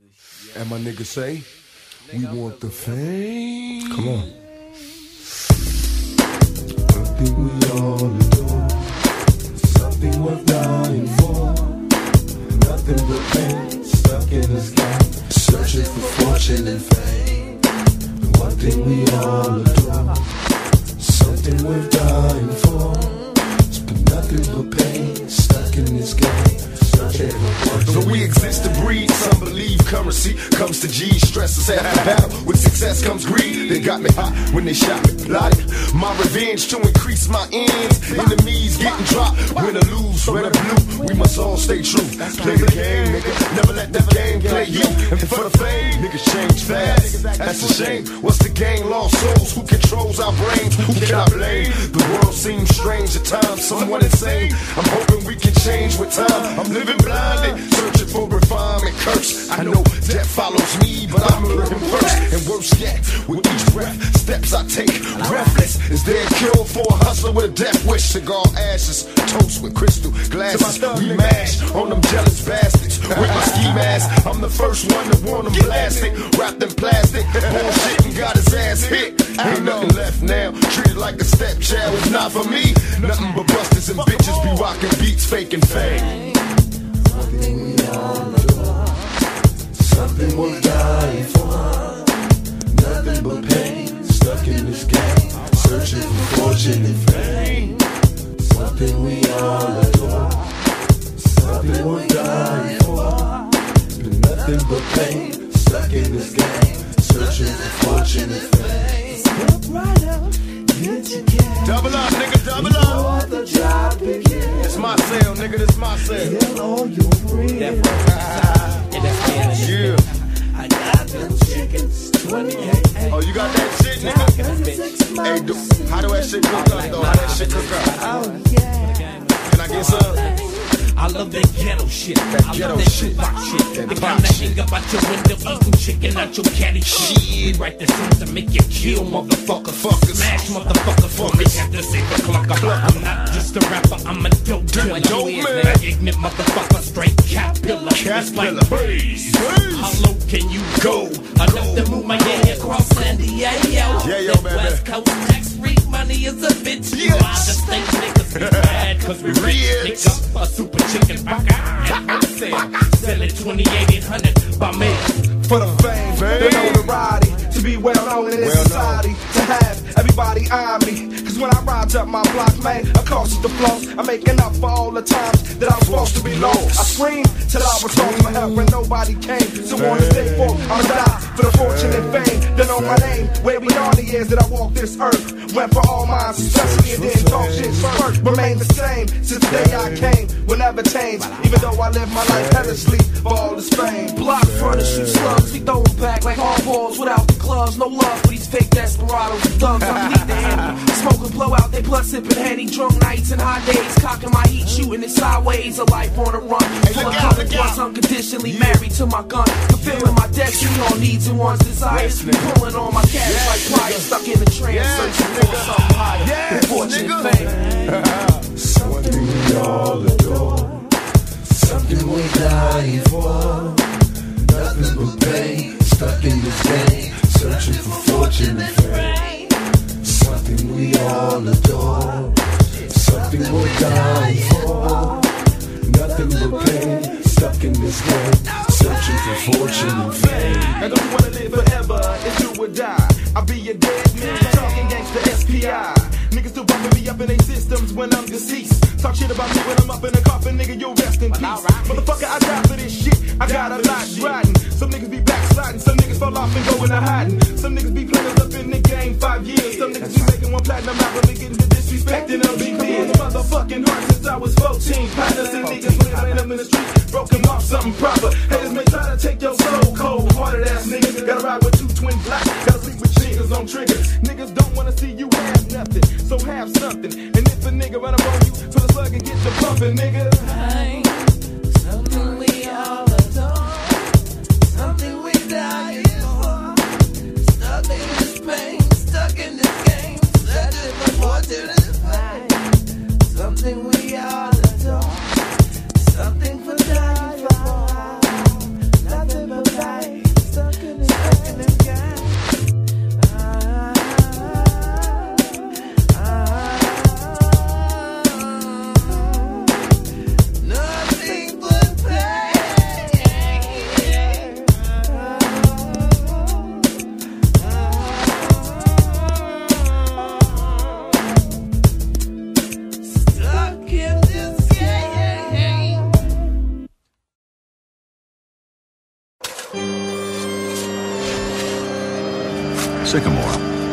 And my niggas say, we want the fame. Come on. Something we all adore, something worth dying for. Nothing but pain, stuck in this game, searching for fortune and fame. The one thing we all adore, something worth dying for. But nothing but pain, stuck in this game. So we exist to breed, some believe currency comes to G, stress is half the battle, with success comes greed. They got me hot when they shot me, plotted my revenge to increase my ends. Enemies getting dropped, win or lose, red or blue, we must all stay true. Play the game, nigga, never let the game play you. And for the fame, niggas change fast, that's a shame. What's the game? Lost souls, who controls our brains, who can I blame? The world seems strange at times, somewhat insane. I'm hoping we can change with time. I'm living blinded, searching for refinement, curse. I know death follows me, but I'm murdering first. And worse yet, with each breath, steps I take, breathless. Is there a cure for a hustler with a death wish? Cigar ashes, toast with crystal glasses. We mash on them jealous bastards. With my ski mask, I'm the first one to want them blasted. Wrapped in plastic, bullshit and got his ass hit. Ain't nothing left now, treated like a stepchild. It's not for me, nothing but busters and bitches be rocking beats, faking fame. Something we all adore, something worth dying for. Nothing but pain, stuck in this game, searching for fortune and fame. Something we all adore, something worth dying for. But nothing but pain, stuck in this game, searching for fortune and fame. Step right up, get your cash. Double up, nigga, double up. The job begins. It's my sale, nigga, this my sale. Tell all your friends. Yeah. I got them chickens, 28. Oh, you got that shit, nigga? Hey, dude, how do that shit cook up, though? How that shit cook up? Oh, yeah. Can I get some? I love that ghetto shit. I love that shit. The kind that hang up out your window, eating chicken out your caddy shit. We write the songs to make you kill, motherfucker. Smash, motherfucker, for me. Have to say the clock. I'm not just a rapper, I'm a dope killer. That ignorant motherfucker, straight cat pillar. It's like bass. How low can you go? Enough to move my gang across San Diego. Yeah, yo, baby. West Coast tax free money is a bitch. You out the state niggas be mad, cause we rich. Pick up a super chicken burger and wholesale. Sell it 2800 by mail. For the fame, the notoriety, to be well known in this society, to have everybody eye me. Cause when I rise up my block, man, across the floors, I'm making up for all the times that I was supposed to be lost. I screamed till I was lost for help and nobody came. So on this day forth, I'ma die for the fortune and fame. They know my name, way beyond the years that I walked this earth. Went for all mine, especially and didn't talk shit first. Remain the same since the day I came, will never change. Even though I live my life hellishly for all this fame. Block furnace, shoot slugs, we throw them back like hardballs without the gloves. No love for these fake desperados and thugs. I need the anthem. Smoke and blow out, they blood sipping Henny. Drunk nights and hot days, cocking my heat, shooting it sideways. A life on the run. Full of consequence, unconditionally married to my gun. Fulfilling my destiny, all needs and wants, desires. Pulling on my cash like pride, stuck in the trance, searching for something higher. Fortune and fame. Something we all adore, something we die for. Nothing but pain, stuck in this game, searching for fortune and fame. Something we all adore, something we die for. Nothing but pain, stuck in this game, searching for fortune and fame. And don't you wanna live forever, it's do or die. I'll be a dead man, talking gangsta SPI. Niggas still bumping me up in their systems when I'm deceased. Talk shit about me when I'm up in a coffin, nigga, you'll rest in peace. Motherfucker, I die for this shit, I got a lot riding. Some niggas be backsliding, some niggas fall off and go into hiding. Some niggas be playing up in the game 5 years. Some niggas be making one platinum album and getting the disrespect and LBD. Motherfucking heart since I was 14. Partners and niggas laying up in the street, broken off something proper. Haters may try to take your soul cold. Hearted ass niggas, gotta ride with 2 twin blacks. Gotta sleep with niggas on triggers. Niggas don't wanna see you have nothing, so have something. And if a nigga run up on you, put a slug and get you pumping, nigga. Something we all adore, something we die for. Stuck in this pain, stuck in this game, searching for fortune and fame. Something we all adore, something for dying for. Nothing but dying. Sycamore.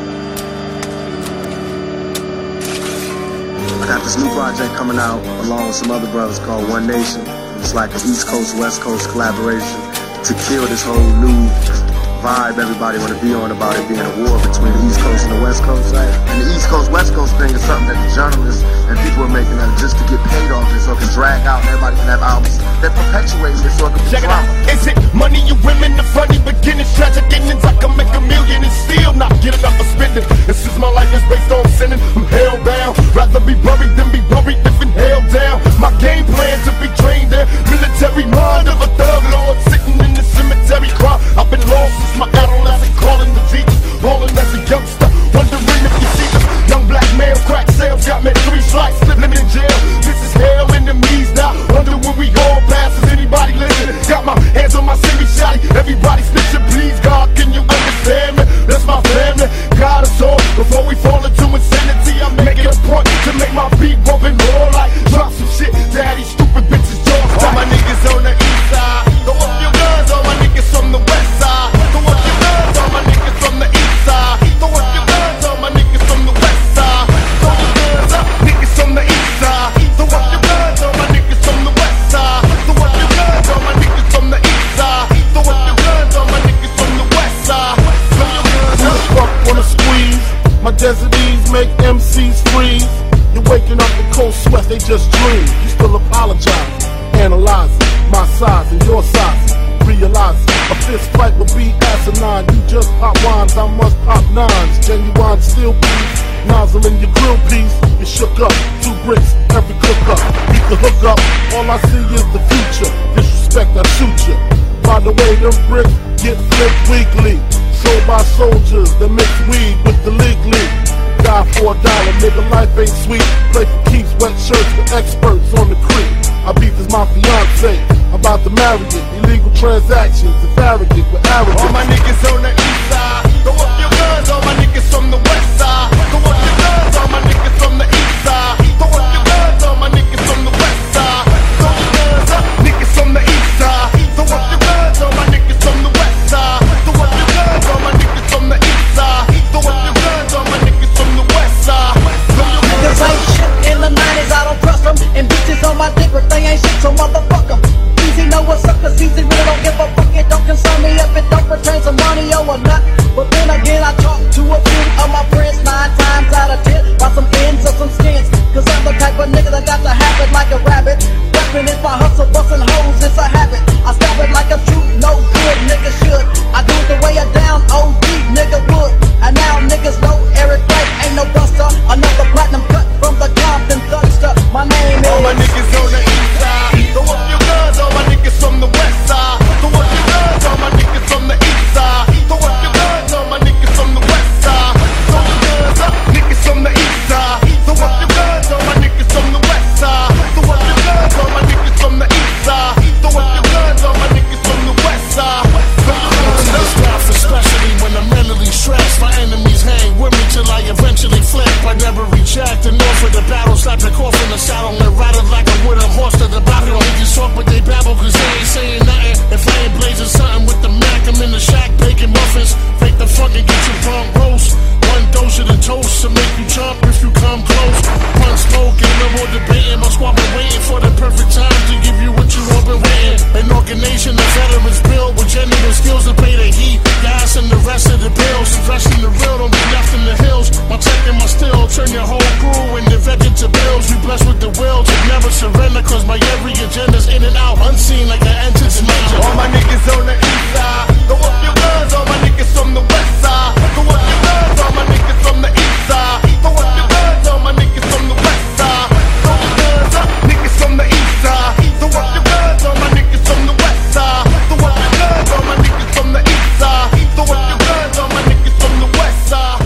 I got this new project coming out along with some other brothers called One Nation. It's like an East Coast, West Coast collaboration to kill this whole new vibe everybody want to be on about it being a war between the East Coast and the West Coast, right? And the East Coast, West Coast thing is something that the journalists and people are making up just to get paid off it so it can drag out and everybody can have albums. They're perpetuating it so it can be drama. Is it money you women, the funny beginnings, tragic endings? I can make a million and still not get enough for spending. And since my life is based on sinning, I'm hellbound. Rather be buried than be worried, living hell down. My game plan to be trained there. Military mind of a thug lord sitting in the cemetery cry. I've been lost since my adolescent, calling the Jesus, rolling as a youngster, wondering if you see them. Young black male, crack sales, got me 3 strikes, living in jail. This is hell in the me's now. Wonder when we all pass. Is anybody listening? Got my hands on my semi shotty. Everybody snitching, please God, can you understand me? That's my family, God is all. Before we fall into insanity, I'm making a point to make my beat bumping more like drop some shit. Daddy, stupid bitches, jaws. All my niggas on the east side, throw up your guns. All my niggas from the west side, throw up your guns. All my niggas from the east side, throw up your guns. All my niggas from the west side, throw your guns up. Niggas from the east side, throw up your guns. All my niggas from the west side, throw up your guns. All my niggas from the east side, throw up your guns. All my niggas from the west side, throw your guns up. Fuck wanna squeeze, my desertees make MCs freeze. You're waking up in cold sweat, they just dream. You still apologize, analyze my size and your size. Realize a fist fight will be asinine. You just pop wines, I must pop nines. Genuine steel beats, nozzle in your grill piece. You shook up, 2 bricks, every cook up. You can hook up, all I see is the future. Disrespect, I shoot you. By the way, them bricks get flipped weekly. Sold by soldiers that mix weed with the league. Die for $1, nigga, life ain't sweet. Play for keeps, wet shirts with experts on the creek. I beef is my fiance, I'm about to marry it. Illegal transactions, and arrogant with arrogance. All my niggas on the east side, throw up your guns. All my niggas from the west side, throw up your guns. All my niggas from the east side, throw up your guns. All my niggas from the west side, throw your guns up. Niggas from the east side, throw up your guns. All my niggas from the west side, throw up your guns. All my niggas from the east side, throw up your guns. All my niggas from the west side, throw your guns. Niggas ain't shit in the 90s, I don't trust them. And bitches on my dick, but they ain't shit, so motherfuck them. Easy know what's up, cause easy really don't give a fuck. It don't concern me if it don't pertain to money or not. But then again, I talk to a few of my friends 9 times out of 10 about some ends or some skins. Cause I'm the type of nigga that got to have it like a rabbit. Rapping is my hustle, bustin' hoes, it's a habit. I stab it like a truth, no good, nigga should. I do it the way I down, OD, nigga would. And now niggas know Eric Blake ain't no buster. Another platinum cut from the Compton Thugster. My name is. All my niggas on the east side, throw up your guns. All my niggas from the west side, throw up your guns. All my niggas from the east side, throw up your guns. All my niggas from the west side, throw your guns up. Niggas from the east side, throw up your guns. All my niggas from the west side, throw up your guns. All my niggas from the east side, throw up your guns. All my niggas from the west side, throw your guns up. Especially when I'm mentally stressed, my enemies hang with me till I eventually flip. I never retract and offer the battle, slap the cough in the saddle and ride it like a wooden horse to the battle. Niggas talk but they babble cause they ain't saying nothing. If I ain't blazing something with the Mac, I'm in the shack baking muffins. Fake the fuck and get your bump roast. 1 dose of the toast to make you jump if you come close. One smoke and no more debating. My squad been waiting for the perfect time to give you what you want been waiting. An organization of veterans built with genuine skills to pay the heat, gas and the rest of the bills. Invest in the real, don't be left in the hills. My tech and my steel turn your whole crew into veterans to bills. You blessed with the will to never surrender, cause my every agenda's in and out, unseen like an entrance major. All my niggas on the east side, throw up your guns. All my niggas from the west side, throw up your guns. All my niggas from the east side, throw up your guns. All my niggas from the west side, throw your guns up. Niggas from the east side, throw up your guns. All my niggas from the west side, throw up your guns. All my niggas from the east side, throw up your guns. All my niggas from the west side.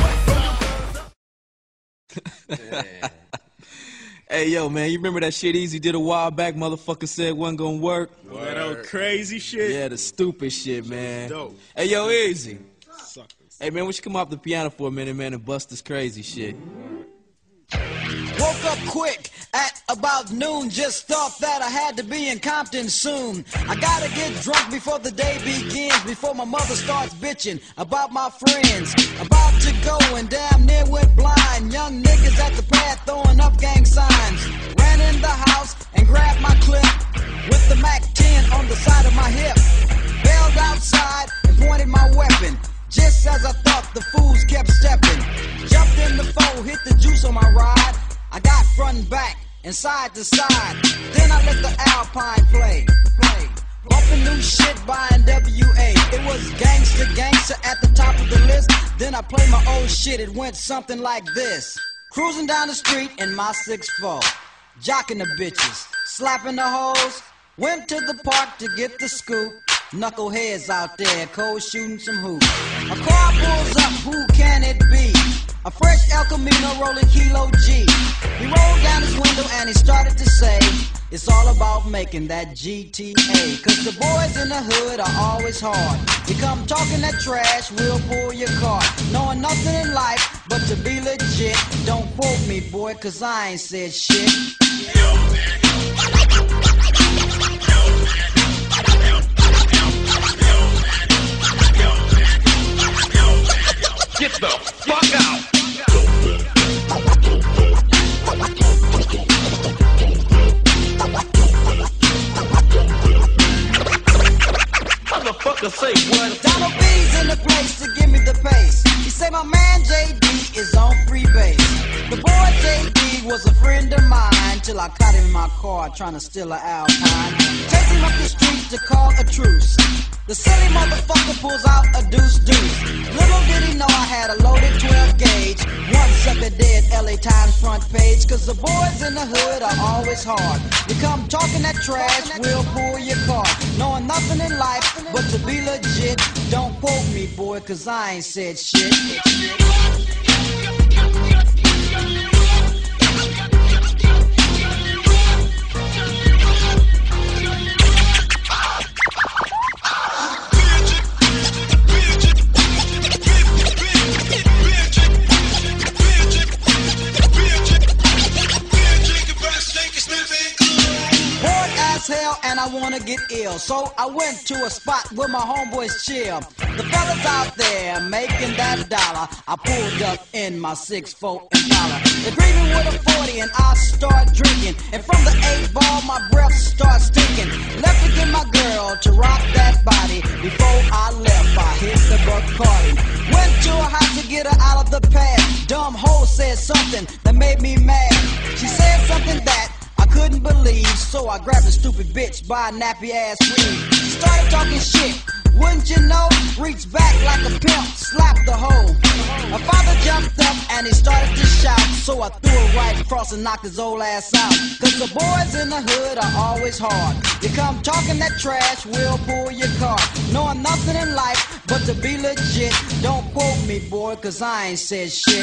Hey, yo, man, you remember that shit Easy did a while back? Motherfucker said wasn't gonna work. That old crazy shit. Yeah, the stupid shit, man. Dope. Hey, yo, Easy. Suckers. Hey, man, we should come off the piano for a minute, man, and bust this crazy shit. Woke up quick, At about noon, just thought that I had to be in Compton soon. I gotta get drunk before the day begins, before my mother starts bitching about my friends. About to go and damn near went blind. Young niggas at the pad throwing up gang signs. Ran in the house and grabbed my clip with the Mac 10 on the side of my hip. Bailed outside and pointed my weapon. Just as I thought, the fools kept stepping. Jumped in the foe, hit the juice on my ride. I got front and back and side to side. Then I let the Alpine play. Bumping new shit by NWA. It was gangster at the top of the list. Then I played my old shit. It went something like this. Cruising down the street in my 6'4", jocking the bitches, slapping the hoes. Went to the park to get the scoop. Knuckleheads out there, cold shooting some hoops. A car pulls up, who can it be? A fresh El Camino rolling Kilo G. He rolled down his window and he started to say, it's all about making that GTA. Cause the boys in the hood are always hard. You come talking that trash, we'll pull your car. Knowing nothing in life but to be legit. Don't quote me, boy, cause I ain't said shit. Get the fuck out! Motherfucker say what? Donald B's in the place to give me the pace. He say my man JD is on free base. The boy JD was a friend of mine till I caught him in my car trying to steal an Alpine. Take him up the street to call a truce. The silly motherfucker pulls out a deuce. Little did he know I had a loaded 12 gauge. One sucker dead, LA Times front page. Cause the boys in the hood are always hard. You come talking that trash, we'll pull your car. Knowing nothing in life but to be legit. Don't quote me, boy, cause I ain't said shit. Hell, and I wanna get ill, so I went to a spot where my homeboys chill. The fellas out there making that dollar. I pulled up in my 6'4" Impala. They greet me with a 40 and I start drinking. And from the 8-ball, my breath starts stinking. Left to get my girl to rock that body. Before I left, I hit the Bacardi. Went to her house to get her out of the past. Dumb hoe said something that made me mad. She said something that I couldn't believe, so I grabbed a stupid bitch by a nappy ass weave. She started talking shit, wouldn't you know? Reached back like a pimp, slapped the hoe. My father jumped up and he started to shout, so I threw her right across and knocked his old ass out. Cause the boys in the hood are always hard. You come talking that trash, we'll pull your car. Knowing nothing in life but to be legit. Don't quote me, boy, cause I ain't said shit.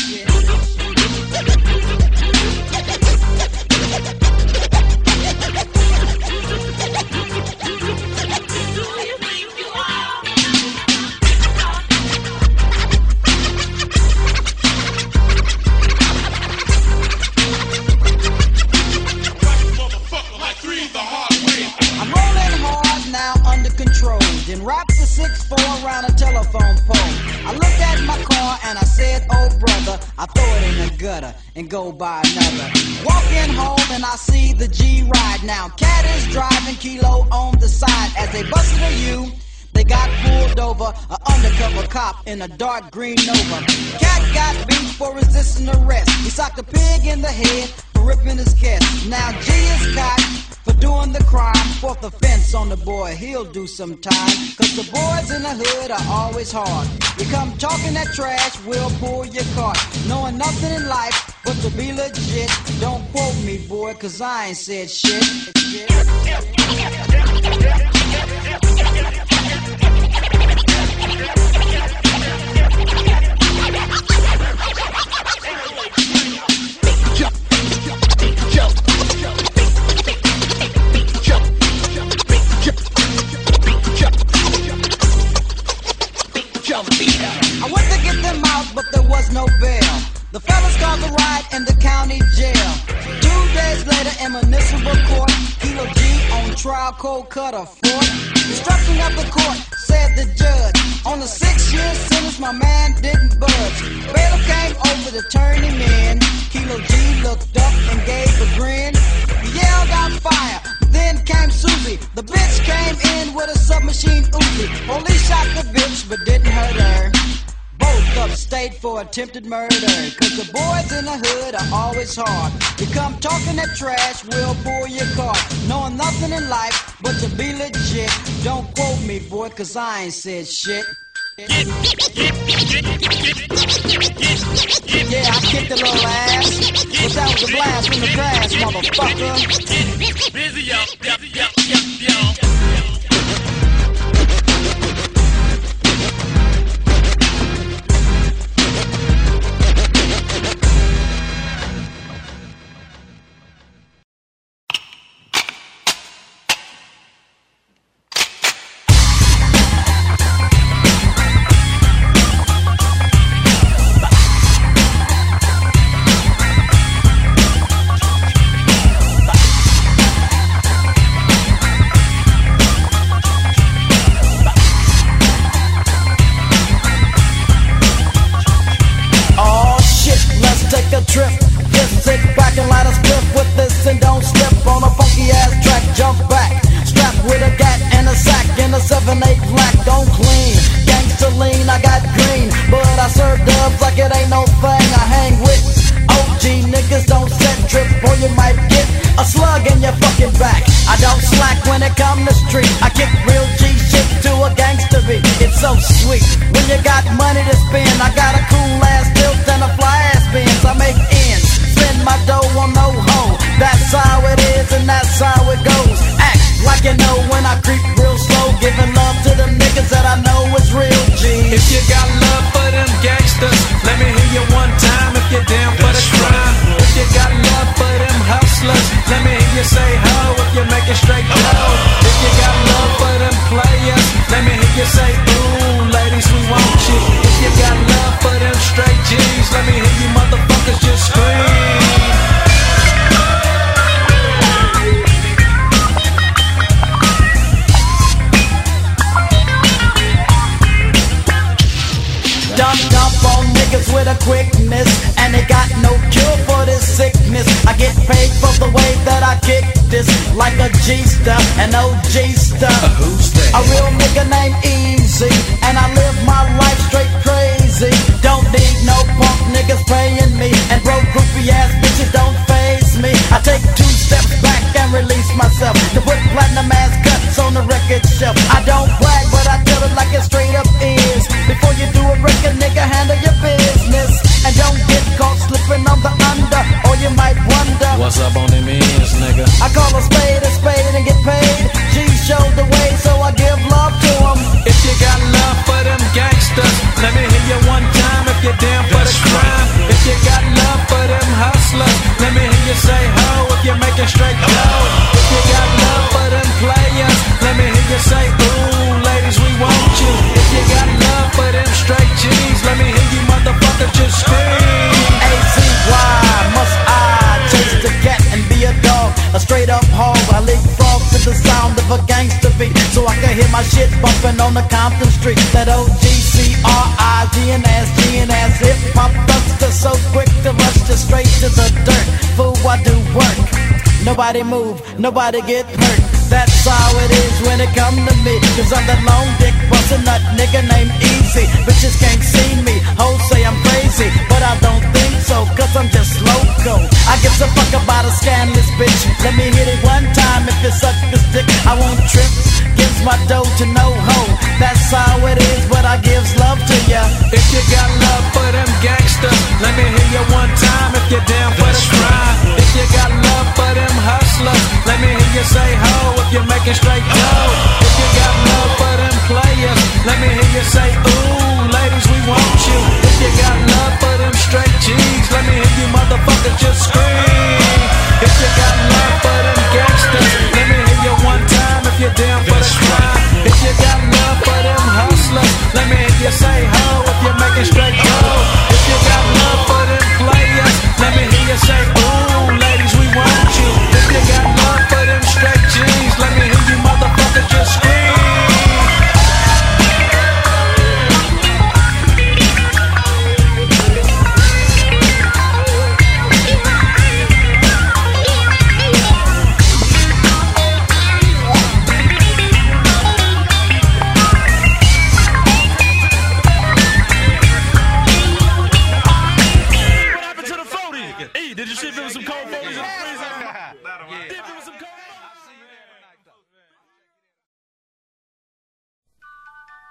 I'm rolling hard now under control. Then wrapped the 6'4" around a telephone pole. I looked at my car and I said, oh brother, I throw it in the gutter and go buy another. Walking home and I see the G ride now. Cat is driving, Kilo on the side. As they busted a U, they got pulled over. An undercover cop in a dark green Nova. Cat got beat for resisting arrest. He socked a pig in the head for ripping his chest. Now G is caught for doing the crime. Fourth offense on the boy, he'll do some time. Cause the boys in the hood are always hard. You come talking that trash, we'll pull your cart. Knowing nothing in life but to be legit. Don't quote me, boy, cause I ain't said shit. I went to get them out, but there was no bail. The fellas called the riot in the county jail. 2 days later in municipal court, Kilo G on trial, cold cutter fort. Instruction of the court, said the judge. On the 6-year sentence, my man didn't budge. Bailiff came over to turn him in. Kilo G looked up and gave a grin. He yelled out fire. Then came Susie. The bitch came in with a submachine Uzi. Police shot the bitch but didn't hurt her. Both upstate for attempted murder. Cause the boys in the hood are always hard. You come talking that trash, we'll pull your car. Knowing nothing in life but to be legit. Don't quote me, boy, cause I ain't said shit. Yeah, I kicked a little ass, but that was a blast from the past, motherfucker. Busy up. Nobody move, nobody get hurt. That's how it is when it come to me. Cause I'm that long dick bustin' nut nigga named Easy. Bitches can't see me, hoes say I'm crazy, but I don't think so, cause I'm just loco. I give a fuck about a scandalous bitch. Let me hit it one time if you suck this dick. I won't trip, gives my dough to no hoe. That's how it is, but I gives love to ya. If you got love for them gangsters, let me hear you one time if you're down for the crime. If you got love for them hustlers, let me hear you say ho if you're making straight dough. If you got love for them players, let me hear you say ooh, ladies we want you. If you got love for them straight G's, let me hear you motherfuckers just scream. If you got love for them gangsters, let me hear you one time if you're down for the crime. If you got love for them hustlers, let me hear you say ho if you're making straight dough. If you got love for them players, let me hear you say ooh, ladies we want you.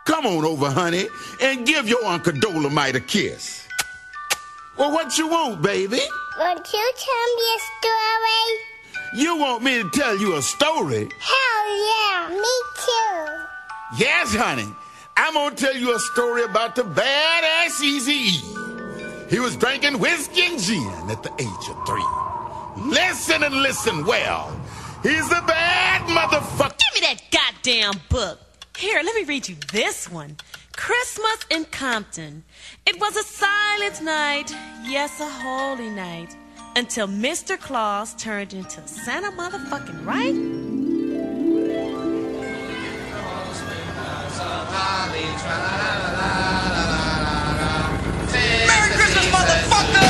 Come on over, honey, and give your Uncle Dolomite a kiss. Well, what you want, baby? Won't you tell me a story? You want me to tell you a story? Hell yeah, me too. Yes, honey. I'm gonna tell you a story about the badass Eazy-E. He was drinking whiskey and gin at the age of 3. Listen and listen well. He's a bad motherfucker. Give me that goddamn book. Here, let me read you this one. Christmas in Compton. It was a silent night, yes, a holy night, until Mr. Claus turned into Santa motherfucking right. Merry Christmas, motherfucker!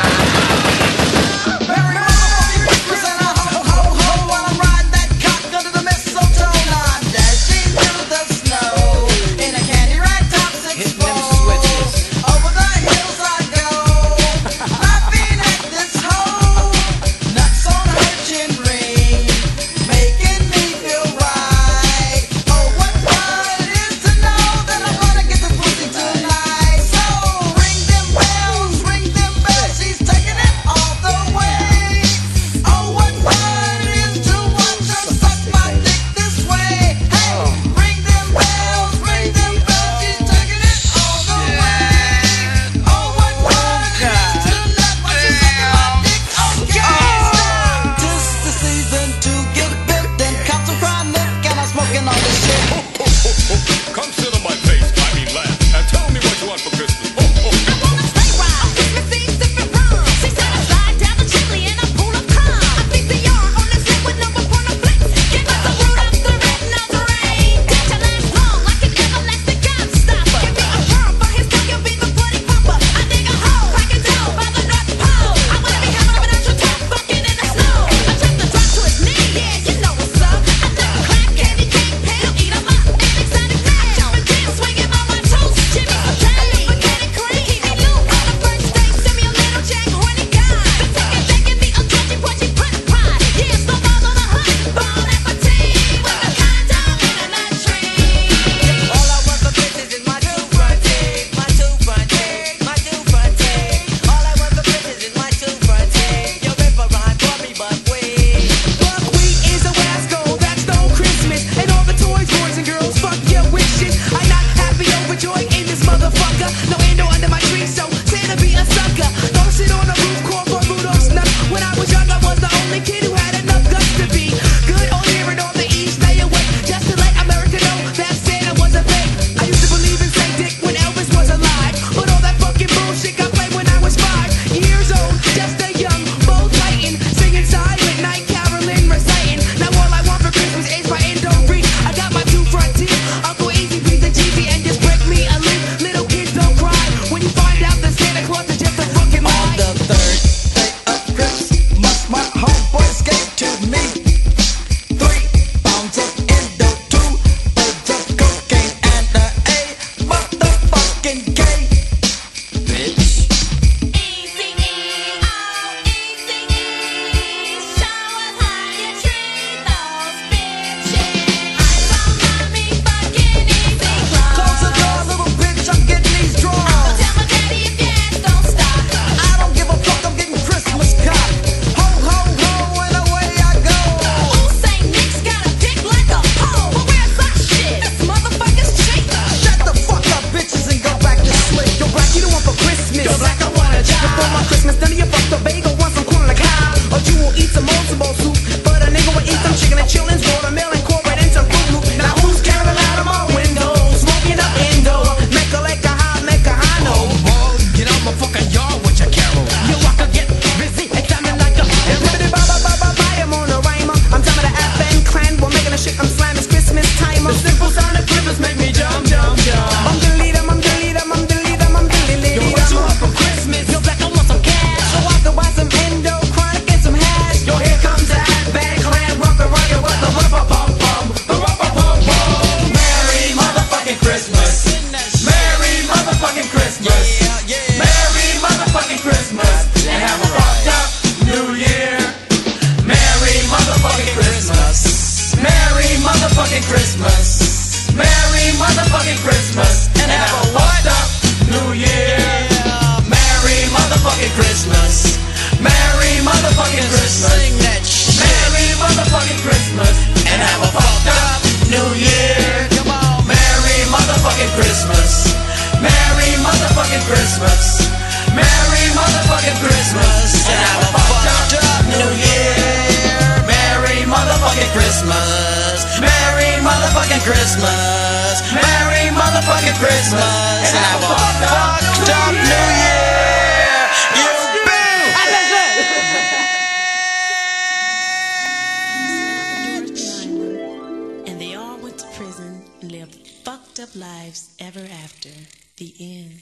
Merry Christmas and a ho-ho-ho while I'm riding that cock under the mistletoe. Now I'm dashing through the snow in a candy rag top 6-4. Over the hills I go, laughing at this hoe. Nuts on a urchin ring, making me feel right. Oh, what fun it is to know that I'm gonna Christmas and have a fucked up New Year. Merry motherfucking Christmas. Merry motherfucking Christmas. Sing that shit. Merry motherfucking Christmas and have a fucked up New Year. Come on. Merry motherfucking Christmas. Merry motherfucking Christmas. Merry motherfucking Christmas and have a fucked up New Year. Merry motherfucking Christmas. Merry motherfucking Christmas. Merry motherfucking Christmas and have a fucked up New Year. You and they all went to prison and lived fucked up lives ever after. The end.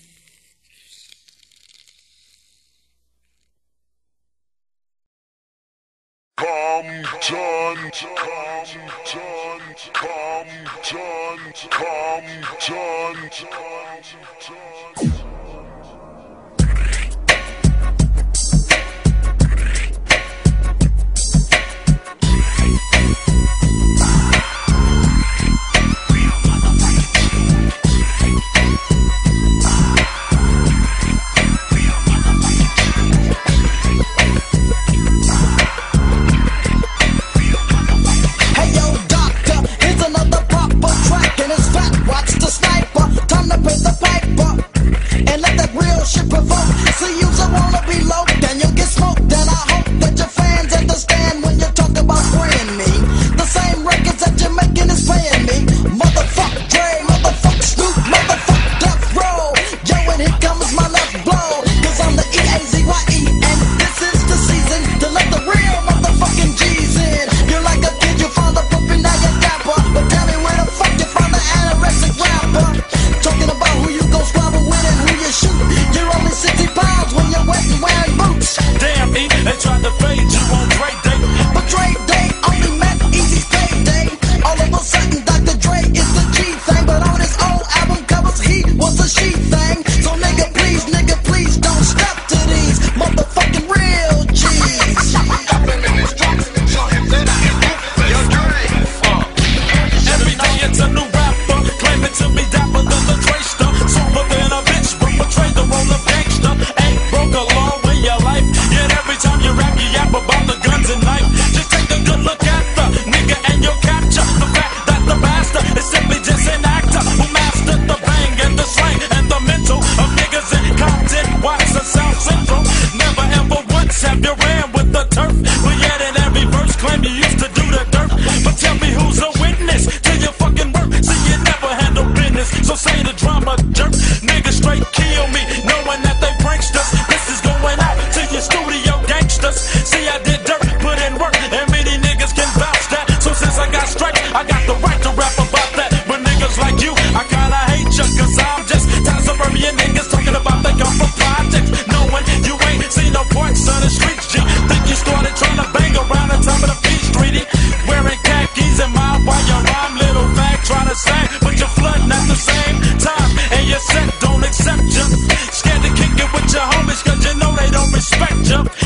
Scared to kick it with your homies cause you know they don't respect you.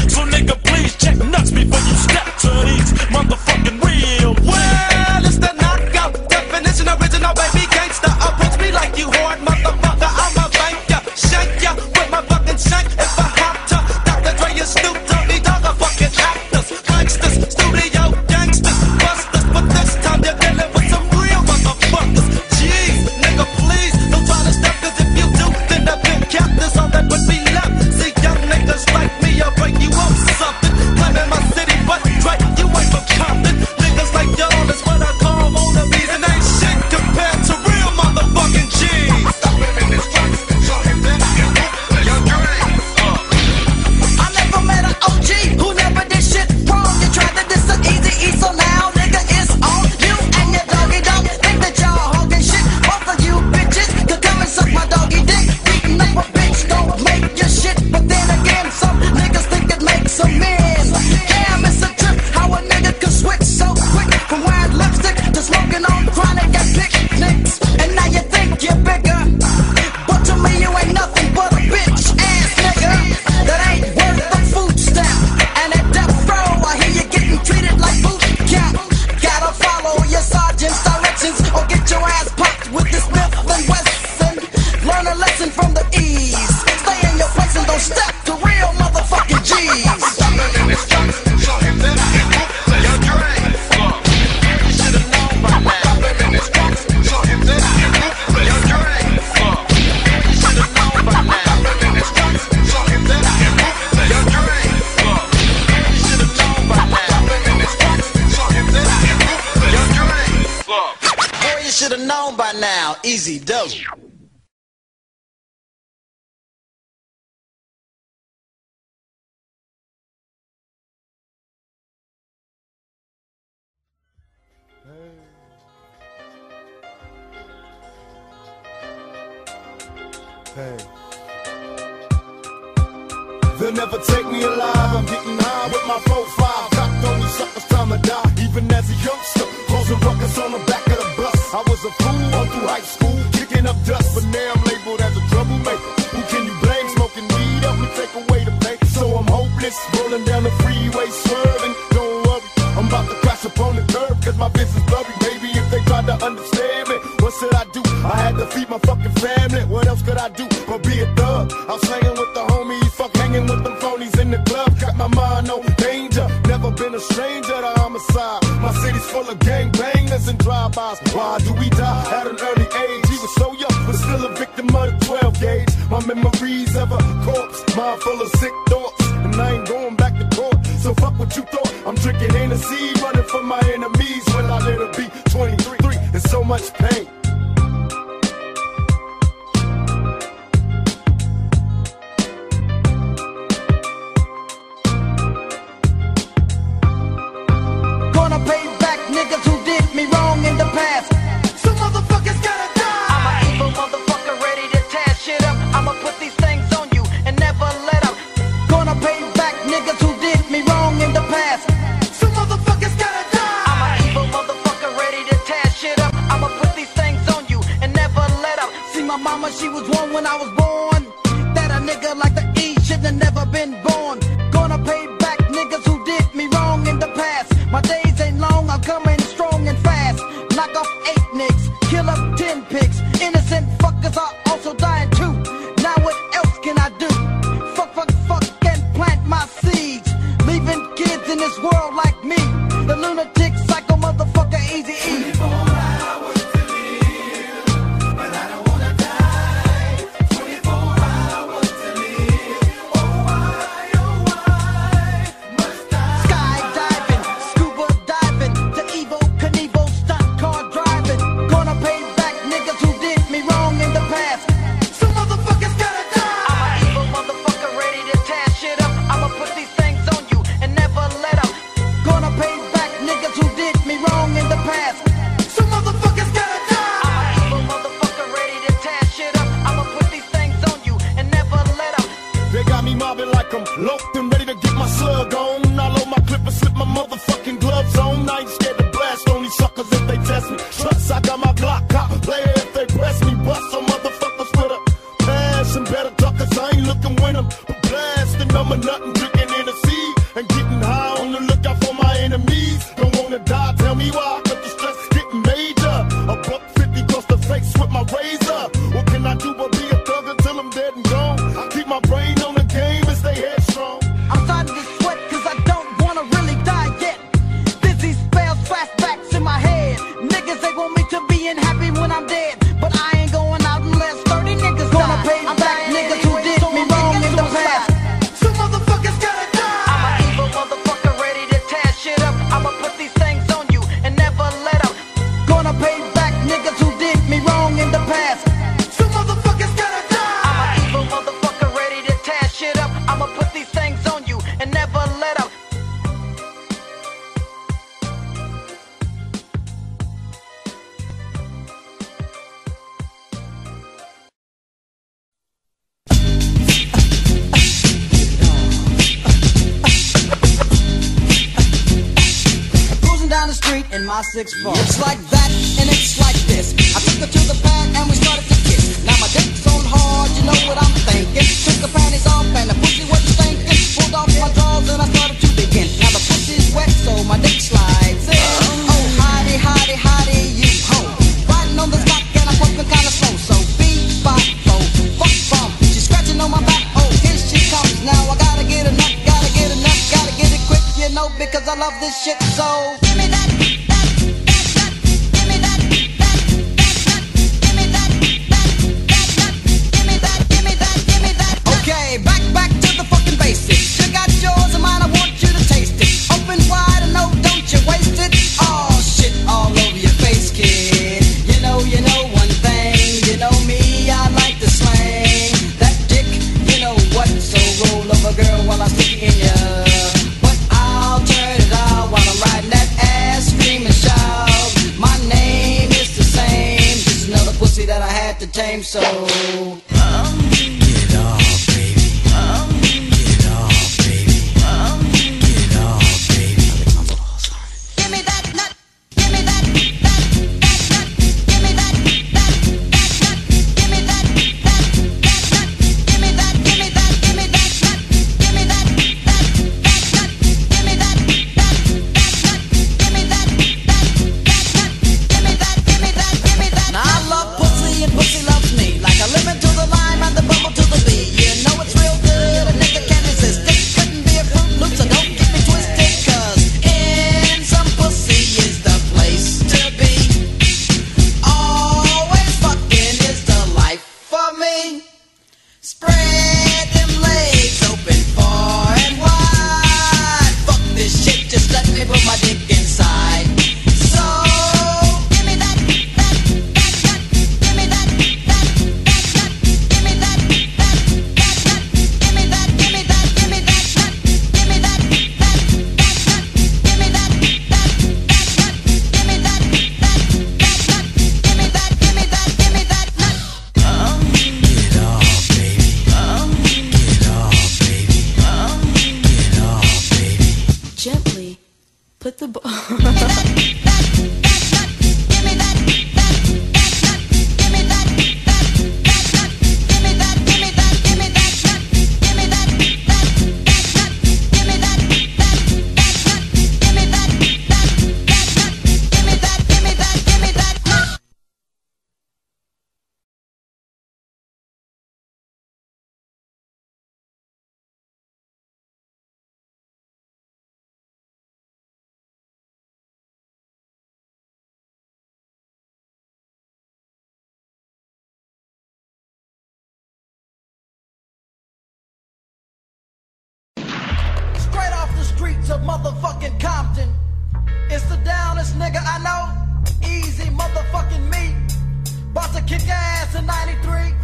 Easy does. Hey. They'll never take me alive. I'm getting high with my 4-5. Cocked on these suckers, time to die. Even as a youngster, causing ruckus on the back of the bus. I was a fool all through high school, kicking up dust. But now I'm labeled as a troublemaker. Who can you blame? Smoking weed help me take away the pain. So I'm hopeless, rolling down the freeway, swerving. Don't worry, I'm about to crash up on the curb, cause my vision's blurry. Baby, if they tried to understand me, what should I do? I had to feed my fucking family. What else could I do but be a thug? I was hanging with the homies, fuck hanging with them phonies in the club. Got my mind on danger, never been a stranger to homicide. My city's full of gangbangers and drive-bys. Why do we die at an early age? He was so young, but still a victim of the 12 gauge. My memories of a corpse, mind full of sick thoughts, and I ain't going back to court. So fuck what you thought. I'm drinking Hennessy, running from my enemies. When I let her be 23, there's so much pain. Gonna pay back niggas who did me wrong in the past. Some motherfuckers gotta die. I'm an evil motherfucker ready to tear shit up. I'ma put these things on you and never let up. Gonna pay back niggas who did me wrong in the past. Some motherfuckers gotta die. I'm an evil motherfucker ready to tear shit up. I'ma put these things on you and never let up. See my mama, she was one when I was born. That a nigga like the E shouldn't have never been born. Gonna pay back niggas who did me wrong in the past. My days ain't long, I'm coming strong and fast. Knock off 8 nicks, kill up 10 pigs. Innocent fuckers are also dying too. Now what else can I do? Fuck, and plant my seeds. Leaving kids in this world like me. The lunatic, psycho motherfucker, Eazy-E. 24 hours to live, but I don't wanna die. 24 hours to live, oh why, must I? Skydiving, scuba diving, to Evo Knievel, stunt car driving. Gonna pay back niggas who did me wrong in the past. Some motherfuckers gotta die. I'm an evil motherfucker ready to tear shit up. I'ma put these things on you and never let up. Gonna pay back niggas who did me wrong in the past. Some motherfuckers gotta die. I'm an evil motherfucker ready to tear shit up. I'ma put these things on you and never let up. They got me mobbing like I'm locked and ready to get my slug on. I load my clip and slip my motherfucking gloves on. I ain't scared to blast on these suckers if they test me. Trust, I got my Glock, cop player if they press me. Bust some motherfuckers with a passion. Better talk, cause I ain't looking with them. But blasting, I'm a nut and drinking Hennessy and getting high on the lookout for my enemies. Don't wanna die, tell me why, cause the stress is getting major. A $150 across the face with my razor. What can I do but be a thug until I'm dead and gone? I keep my brain on the game and stay headstrong. I'm starting to sweat cause I don't wanna really die yet. Dizzy spells, flashbacks in my head. Niggas, they want me to be happy when I'm dead. But I ain't going out unless 30 niggas gonna die. Pay back niggas who did me wrong in the past. Some motherfuckers gotta die. I'm an evil motherfucker ready to tear shit up. I'ma put these things on you and never let up. Gonna pay back niggas who did me wrong in the past. Some motherfuckers gotta die. I'm an evil motherfucker ready to tear shit up. I'ma put these things on you and never let up. Cruising down the street in my 6'4". It's like that and it's like this. I took her to the back and we started to kiss. Now my dick's on hard, you know what I'm thinking. Took the panties off and the pussy was stinking. Pulled off my drawers and I started to begin. Now the pussy's wet so my dick slides in. Oh hottie, hottie, hottie, you ho. Riding on the block and I'm pumping kinda slow. So B-5-4, fuck bump. She's scratching on my back, oh here she comes. Now I gotta get enough, gotta get enough, gotta get it quick, you know, because I love this shit so. Give me that, give me that, give me that, give me that, give me that, give me that. Okay, back to the fucking basics. You got yours and mine, I want you to taste it. Open wide and no, don't you waste it. Oh shit, all over your face, kid. You know one thing. tame soul. Get off, baby. Get off, baby. Get off, baby. Give me that nut. Give me that nut. That nut. Give me that nut. Give me that nut. Give me that. Give me that. Give me that nut. Give me that nut. Give me that nut. Give me that nut. Give me that. Give me that. Give me that. Now I love pussy and pussy loves me, like a lemon to the lime and the bubble to the bee. You know it's real good, a nigga can't resist it. Couldn't be a Fruit Loop, so don't get me twisted, 'cause in some pussy is the place to be. Always fucking is the life for me. Spread them legs open far and wide. Fuck this shit, just let me put my dick inside. So give me that. Give me that. Give me that. Give me that. Give me that. Give me that. Give me that. Give me that. Give me that. Give me that. Give me that. Give me that. Get off, baby. Get off, baby. Get off, baby. Gently put the ball. Straight off the streets of motherfucking Compton. It's the downest nigga I know. Easy motherfucking me. About to kick ass in 93.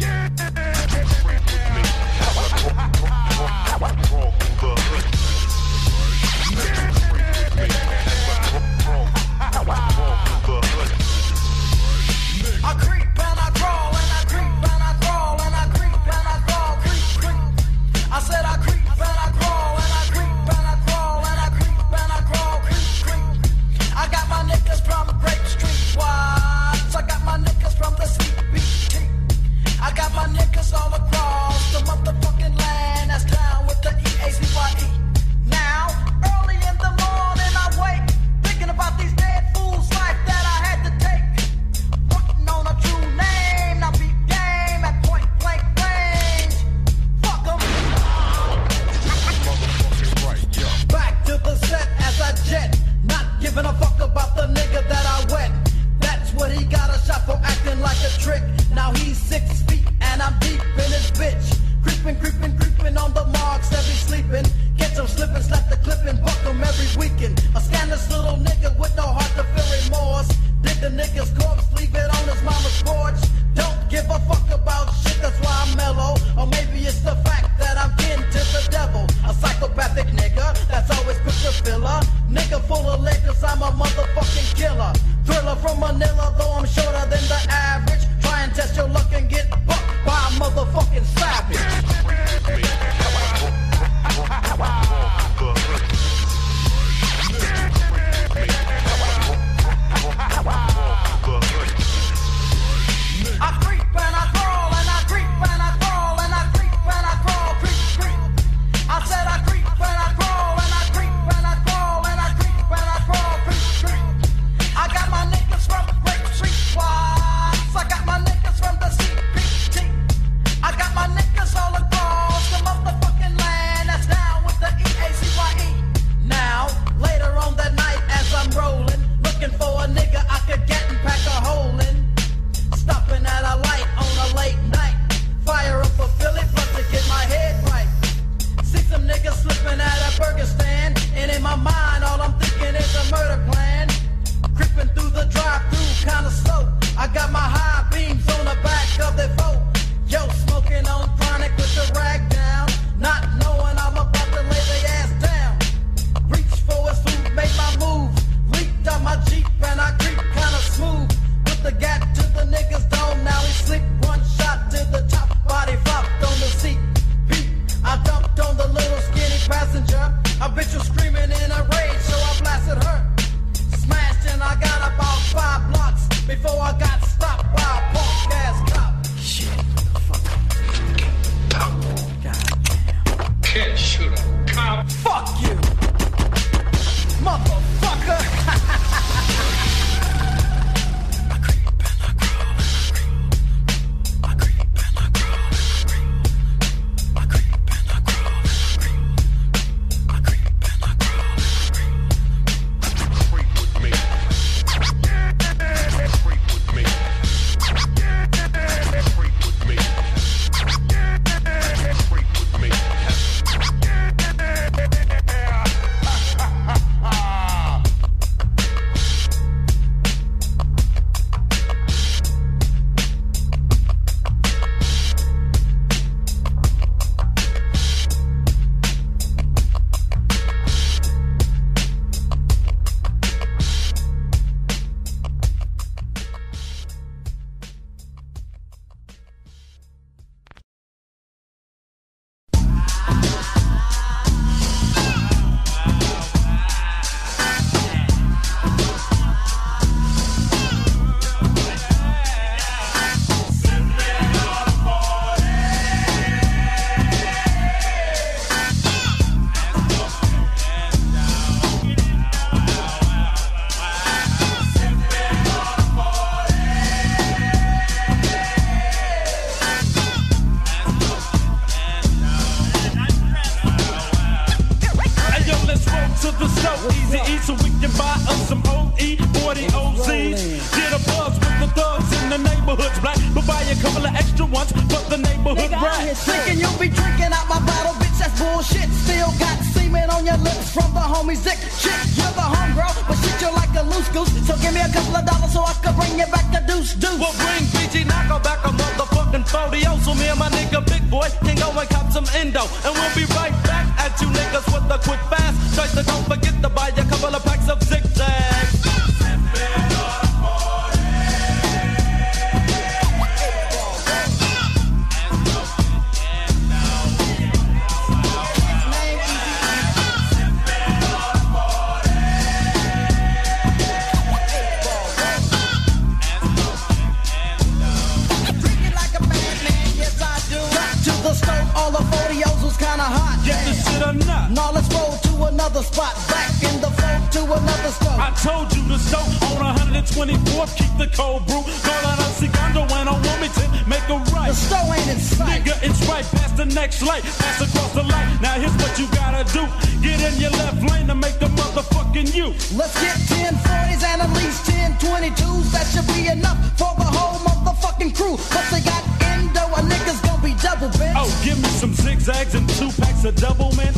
I creep and I crawl and I creep and I crawl and I creep and I crawl, creep, creep. I said I creep and I crawl and I creep and I crawl and I creep and I crawl, creep, creep. I got my niggas from Grape Street Watts. I got my niggas from the CBT. I got my niggas all across the motherfucking land. That's down with the EACYE. Now, early in the morning I wake, thinking about these dead fools' life that I had to take. Putting on a true name, now beat game at point blank range. Fuck 'em. Back to the set as I jet, not giving a fuck about the nigga that I wet. That's what he got a shot for acting like a trick. Now he's 6 feet and I'm deep in his a couple of extra ones for the neighborhood rats. Thinking you'll be drinking out my bottle, bitch, that's bullshit. Still got semen on your lips from the homie's dick. Shit, you're the homegirl, but shit, you're like a loose goose. So give me a couple of dollars so I can bring you back the deuce. We'll bring BG Knocko back a motherfucking 40. So me and my nigga Big Boy can go and cop some endo. And we'll be right back at you niggas with a quick fast choice. So don't forget to buy a couple of packs of zigzags. All the 40s was kinda hot. Get this shit or not? Now let's roll to another spot. Back in the phone to another stove. I told you to stove on 124th. Keep the cold brew. Go down on Segundo and on Wilmington. Make a right. The stove ain't in sight. Nigga, it's right past the next light. Pass across the light. Now here's what you gotta do. Get in your left lane to make the motherfucking you. Let's get 10 40s and at least 10 22s. That should be enough for the whole motherfucking crew. But they got endo, a nigga's gonna be double bent. Oh, give me some zigzags and 2 packs of double mint.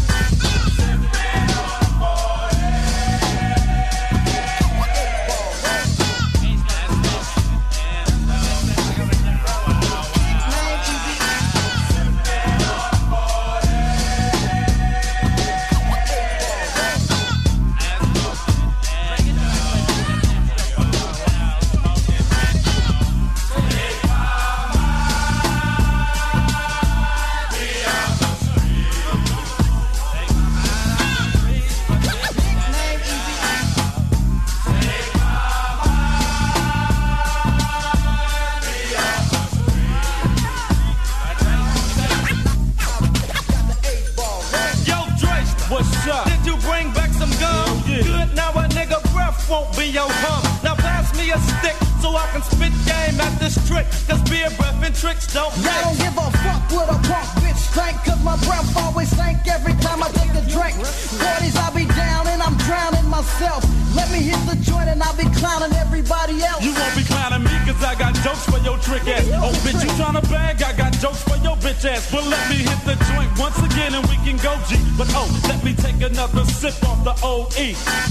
Did you bring back some gum? Yeah. Good, now a nigga breath won't be your hum. Now pass me a stick so I can spit game at this trick. Cause beer breath and tricks don't mix. I don't give a fuck what a punk bitch stank. Cause my breath always stank every time I take a drink. 40s I be down and I'm drowning myself. Let me hit the joint and I'll be clowning everybody else. You won't be clowning me cause I got jokes for your trick ass. Oh bitch, you tryna bag? I got jokes for your bitch ass. But let me hit the joint once again and we can go G. But oh, let me take another sip off the OE.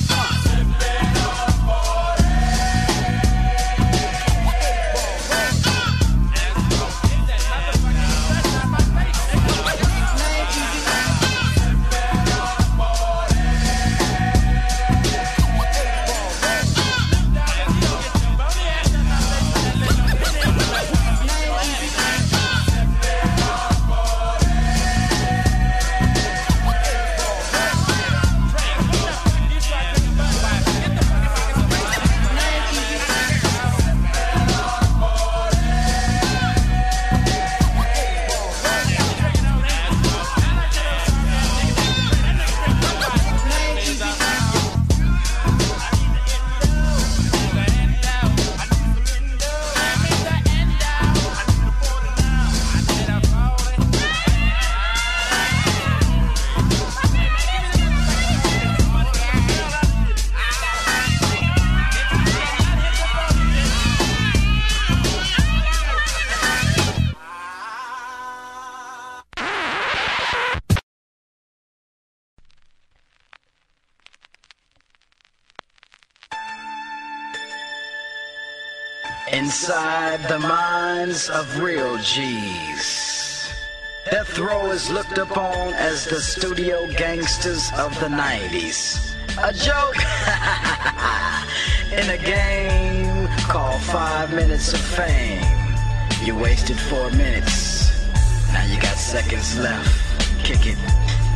Inside the minds of real G's, Death Row is looked upon as the studio gangsters of the 90s. A joke in a game called 5 Minutes of Fame. You wasted 4 minutes, now you got seconds left. Kick it.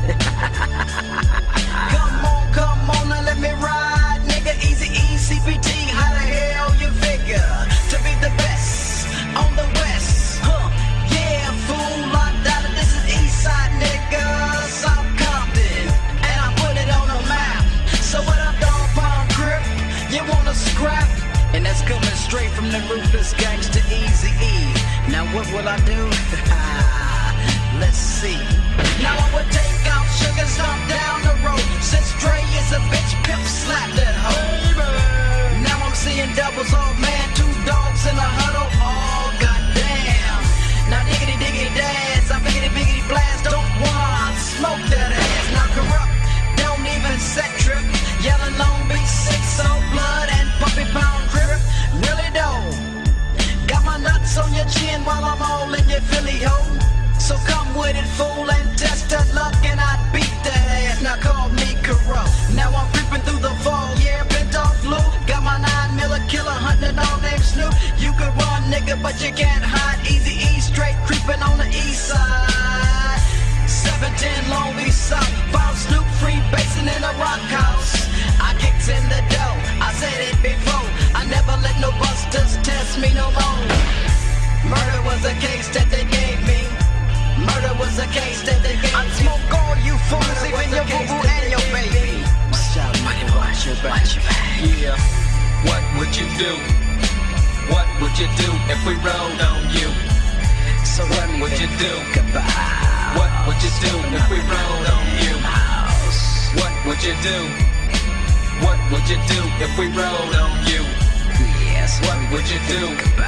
Come on, now let me ride, nigga. Easy E, CPT, how the hell you figure to be the best on the west? Yeah, fool, locked out. This is Eastside, nigga, South Compton, and I put it on the map. So what up, dog pound grip? You wanna scrap? And that's coming straight from the ruthless gangster Easy E. Now what will I do? Let's see. Now I would take out Sugar Stomp down the road. Since Dre is a bitch, pimp slap that hoe. Now I'm seeing doubles, old man, 2 dogs in a huddle. Oh, goddamn. game. I smoke all you fools, even your boo-boo and your baby. Watch your back. Yeah, what would you do? What would you do if we rode on you? So what would you do? Goodbye. What would you do if we rode on you? What would you do? What would you do if we rode on you? Yes. What would you do?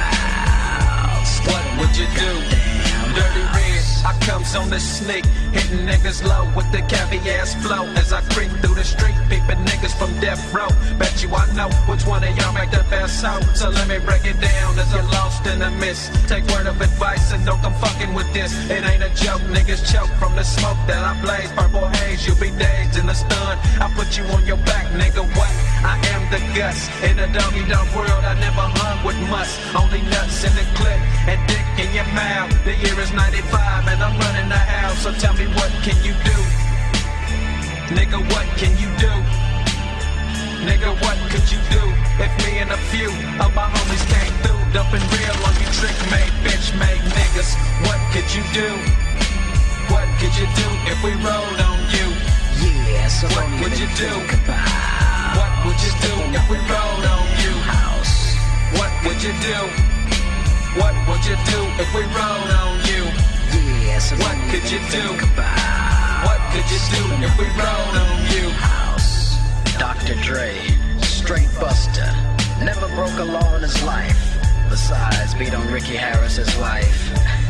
What would you do? Dirty Red, I comes on the sneak, hitting niggas low with the caviar flow. As I creep through the street, peeping niggas from death row. Bet you I know which one of y'all make the best hoe. So let me break it down as I'm lost in the mist. Take word of advice and don't come fucking with this. It ain't a joke, niggas choke from the smoke that I blaze. Purple haze, you'll be dazed in the stun. I put you on your back, nigga, what? I am the guts. In a doggy-dog world, I never hung with must. Only nuts in the clip and dick in your mouth. The year is 95 and I'm running the house. So tell me, what can you do? Nigga, what can you do? Nigga, what could you do if me and a few of my homies came through? Dumping real on you trick-made, bitch-made niggas. What could you do? What could you do if we rolled on you? Yeah, so what would you do? Goodbye. What would you do if we rolled on you? House. What would you do? What would you do if we rolled on you? Yeah, so what could you do? Goodbye. What could you do if we rolled on you? House. Dr. Dre, straight buster, never broke a law in his life. Besides, beat on Ricky Harris's wife.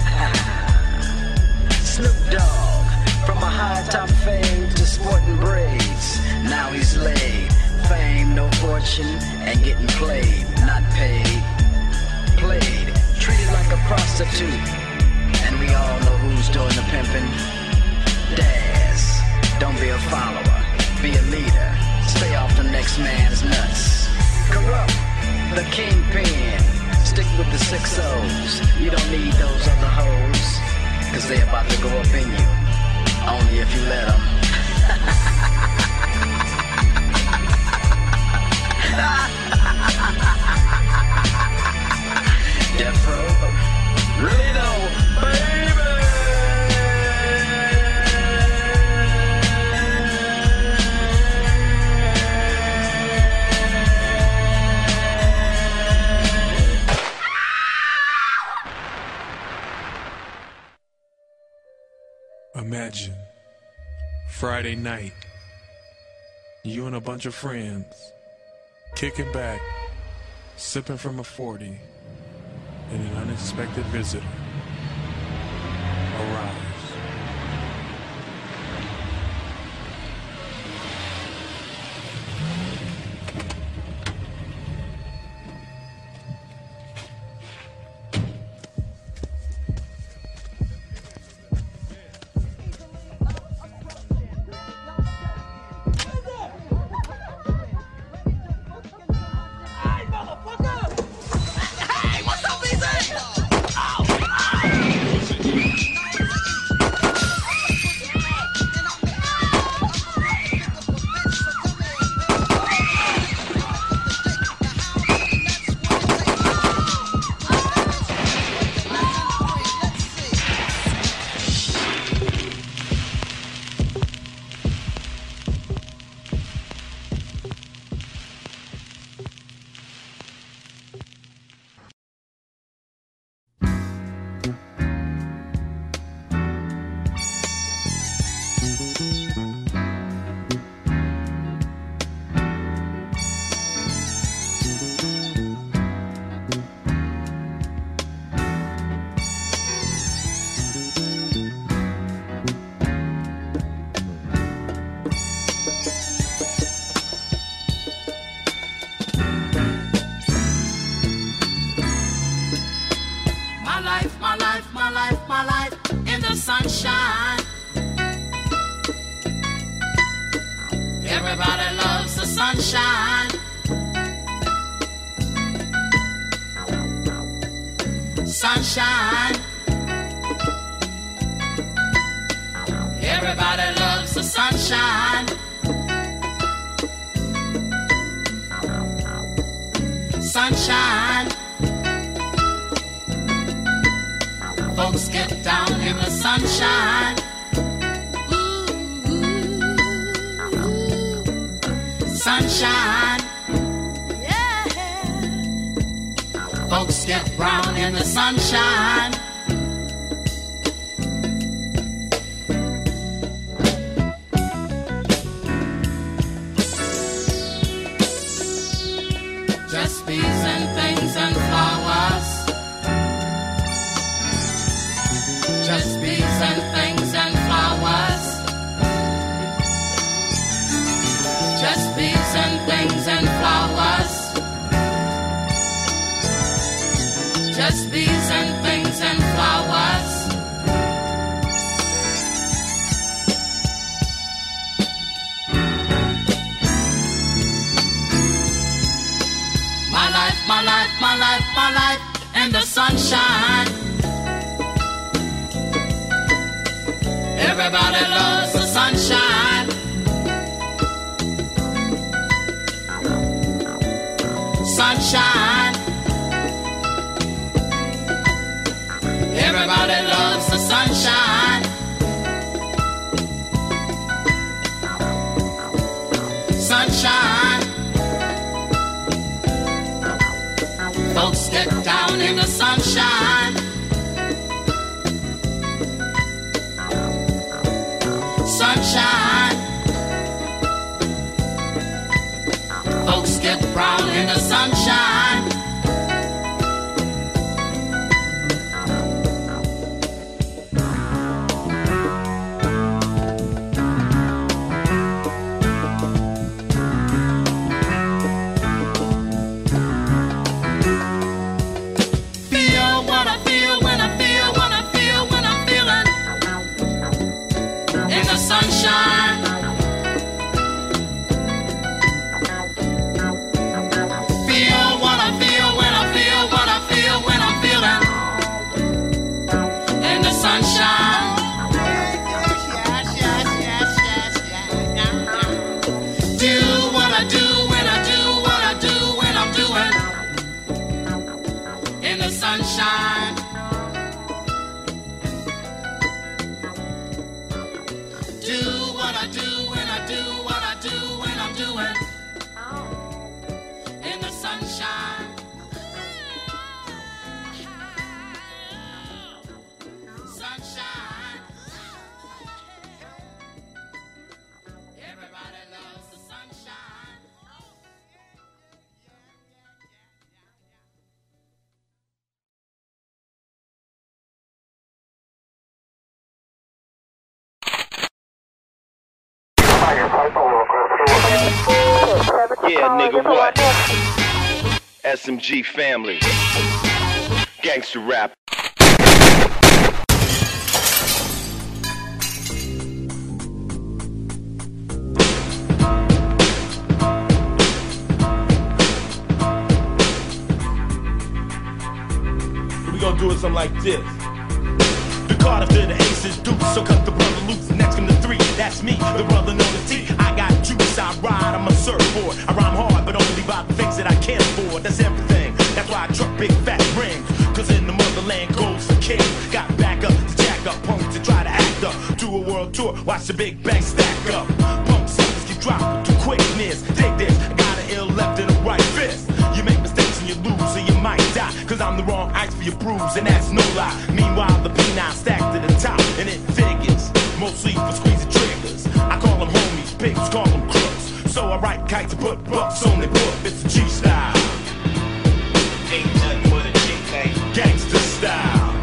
Snoop Dogg, from a high top fame to sporting braids. Now he's laid. Fame, no fortune, and getting played, not paid. Played, treated like a prostitute. And we all know who's doing the pimping. Daz, don't be a follower, be a leader. Stay off the next man's nuts. Corrupt, the kingpin. Stick with the 6 O's. You don't need those other hoes, cause they about to go up in you. Only if you let them. Death Row, really though, baby. Imagine Friday night, you and a bunch of friends kicking back, sipping from a 40, and an unexpected visitor arrives. My life in the sunshine. Everybody loves the sunshine. Sunshine. Everybody loves the sunshine. Sunshine. Folks get down in the sunshine. sunshine. Yeah. Folks get brown in the sunshine. Just bees and things and flowers. Just bees and things and flowers. Just bees and things and flowers. Just bees and things and flowers. My life, my life, my life, my life in the sunshine. Everybody loves the sunshine. Sunshine. Everybody loves the sunshine. Sunshine. Folks get down in the sunshine. Sunshine. Folks get brown in the sunshine. Feel what I feel when I feel what I feel when I'm feeling in the sunshine. Feel what I feel when I feel what I feel when I'm feeling in the sunshine. Do what I do when I do what I do when I'm doing in the sunshine. Do what I do when I do what I do when I'm doing in the sunshine. Sunshine. Everybody loves the sunshine. Yeah, nigga, what? SMG family. Gangster rap. We gonna do it something like this. The Carter to the aces deuce, so cut the brother loose. Next from the three, that's me, the brother known as T. I got juice, I ride, I'm a surfboard. I rhyme hard, but only about the things that I can't afford. That's everything. That's why I truck big fat rings. Cause in the motherland goes the king. Got back up to jack up punks to try to act up. Do a world tour, watch the big bang stack up. Punk suckers get dropped to quickness. Dig this, I got an ill left and a right fist. You make mistakes and you lose or you might die. Cause I'm the wrong ice for your bruise, and that's no lie. Meanwhile, the P9 stacked to the top, and it figures. Mostly for squeezing triggers. I call them homies, pigs call them crooks. So I write kites and put bucks on the book. It's a G-style. Ain't nothing but a G-thing. Gangster style.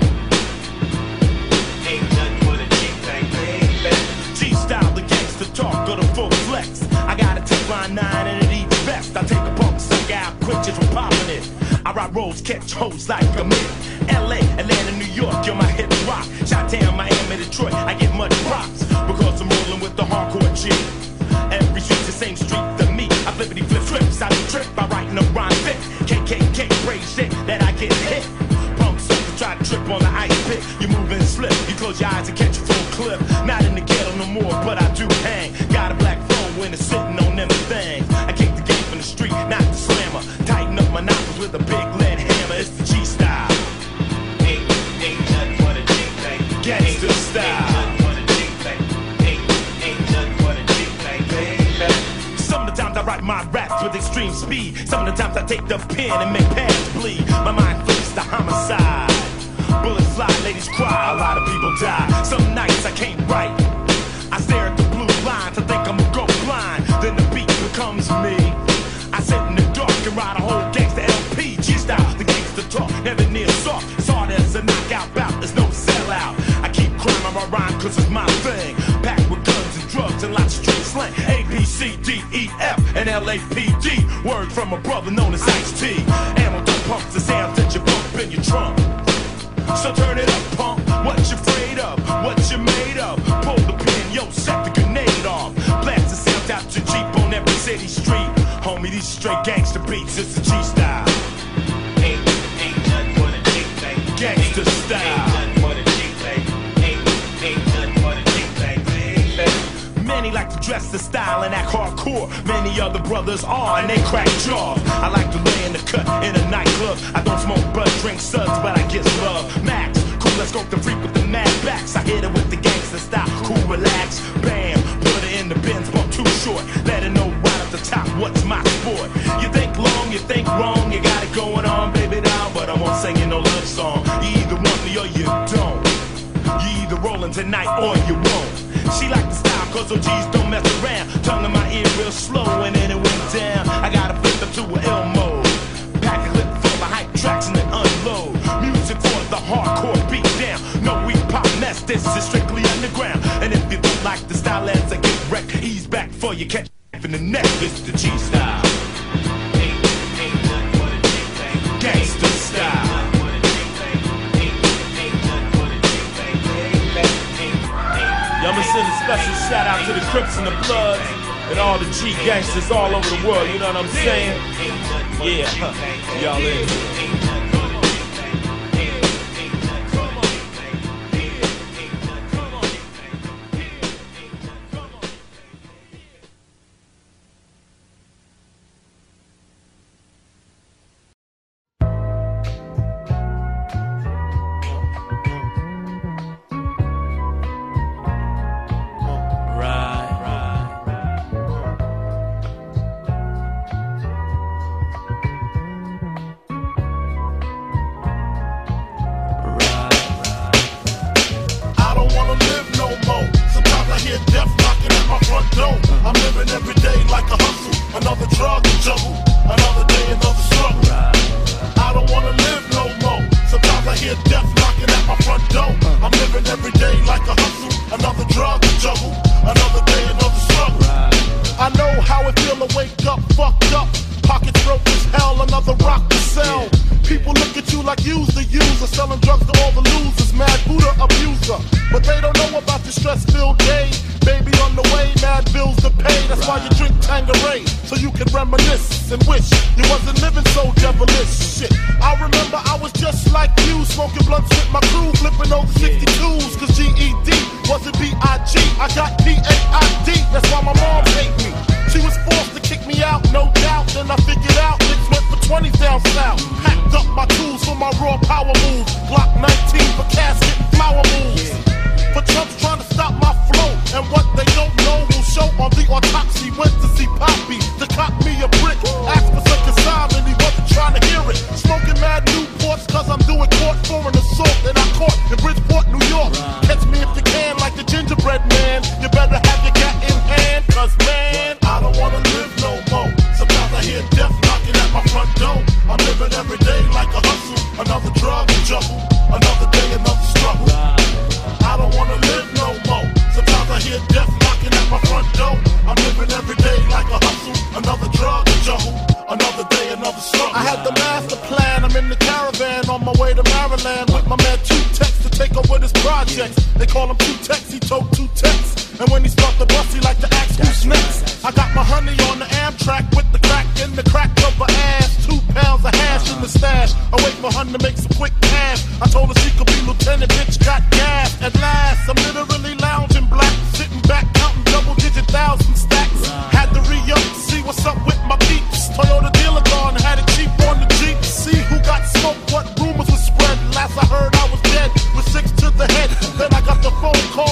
Ain't nothing but a G-thing, baby. G-style, the gangster talk or the full flex. I got a Teflon 9 and it eats best. I take a pump, suck out quick just from popping it. I ride rolls, catch hoes like a myth. LA, Atlanta, New York, you're my hip rock. Chi-town, Miami, Detroit, I get much props. Because I'm rolling with the hardcore chick. Every street's the same street to me. I flippity flip trips, I do trip by writing a rhyme fit. KKK, brave shit that I get hit. Pump sucker, try to trip on the ice pick. You move and slip, you close your eyes and catch a full clip. Not in the ghetto no more, but I do hang. Got a black phone when it's sitting on them things. I kick the game from the street, not the slammer. Tighten up my knuckles with a big lead hammer. It's the G-style. Ain't nothing but a G-thing. Gangster style. Ain't nothing but a G-thing, baby. Sometimes I write my raps with extreme speed. Some of the times I take the pen and make pads bleed. My mind flips to homicide. Bullets fly, ladies cry, a lot of people die. Some nights I can't write. I stare at the blue line to think I'm gonna go blind. Then the beat becomes me. I sit in the dark and write a whole gangsta LP. G-style, the gangsta talk, never near soft. It's hard as a knockout bout, there's no sellout. I keep crying on my rhyme cause it's my thing. Packed with guns and drugs and lots of street slang. A, B, C, D, E, F, and L-A-P-D. Word from a brother known as Ice-T. Ammo that pumps the sound that you bump in your trunk. So turn it up, pump. What you afraid of? What you made of? Pull the pin, yo, set the grenade off. Blast the sound out your Jeep on every city street. Homie, these straight gangster beats, it's the G-style. Ain't nothing but a G-thing. Gangster style. Ain't nothing but a G-thing. Ain't nothing but a G-thing. Many like to dress the style and act hardcore. Many other brothers are, and they crack jaws. I like to lay in the cut in a nightclub. I don't smoke bud, drink suds, but I get love. Max, cool, let's go to freak with the mad backs. I hit it with the gangster style. Cool, relax, bam. Put it in the bins, bump too short. Let it know right at the top what's my sport. You think long, you think wrong. You got it going on, baby, down. But I won't sing you no love song. You either want me or you don't. You either rolling tonight or you won't. She like the style cause OGs don't mess around. Tongue in my ear real slow and then it went down. I gotta flip them to an ill mode. Pack a clip full of hype tracks and then unload. Music for the hardcore beat down. No we pop mess, this is strictly underground. And if you don't like the style as I get wrecked, ease back for you catch in the neck. This is the G-style. Gangsta style. I'ma send a special shout out to the Crips and the Bloods and all the G gangsters all over the world, you know what I'm saying? Yeah, y'all in.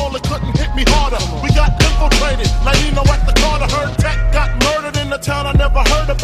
We got infiltrated, like you know at the Carter heard Tech got murdered in the town I never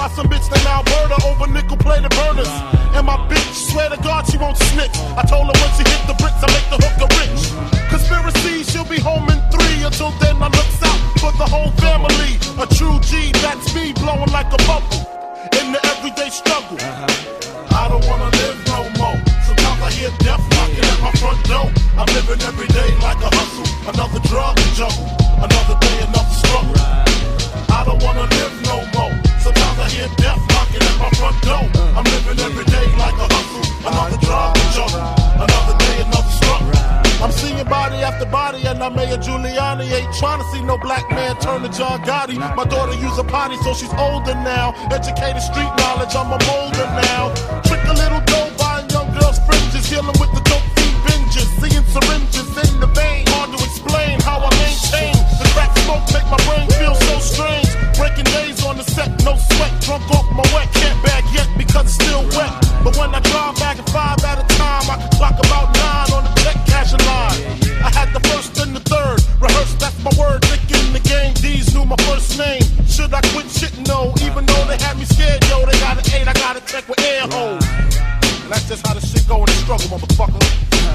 by some bitch named Alberta over nickel-plated burners. And my bitch, swear to God, she won't snitch. I told her when she hit the bricks, I make the hooker rich. Conspiracy, she'll be home in 3. Until then, I looks out for the whole family. A true G, that's me, blowing like a bubble in the everyday struggle. I don't wanna live no more. Sometimes I hear death knocking at my front door. I'm living every day like a hustle. Another drug to juggle. Another day, another struggle. I don't wanna live no more. Sometimes I hear death knocking at my front door. I'm living every day like a hustle. Another drug to juggle. Another day, another struggle. I'm seeing body after body, and I'm Mayor Giuliani. Ain't trying to see no black man turn to John Gotti. My daughter use a potty, so she's older now. Educated street knowledge, I'm a molder now. Trick a little dough, buying young girls' fringes. Dealing with the dope fiend binges. Seeing syringes in the vein. Hard to explain how I maintain. The crack smoke make my brain feel so strange. Breaking days on the set, no sweat. Drunk off my wet, can't bag yet because it's still wet. But when I drive back at 5 at a time, I can clock about 9 on the check cashing line. I had the first and the third. Rehearsed, that's my word. Thinking the game, D's knew my first name. Should I quit shit? No. Even though they had me scared, yo, they got an 8, I got a check with air holes. And that's just how the shit go in the struggle, motherfucker.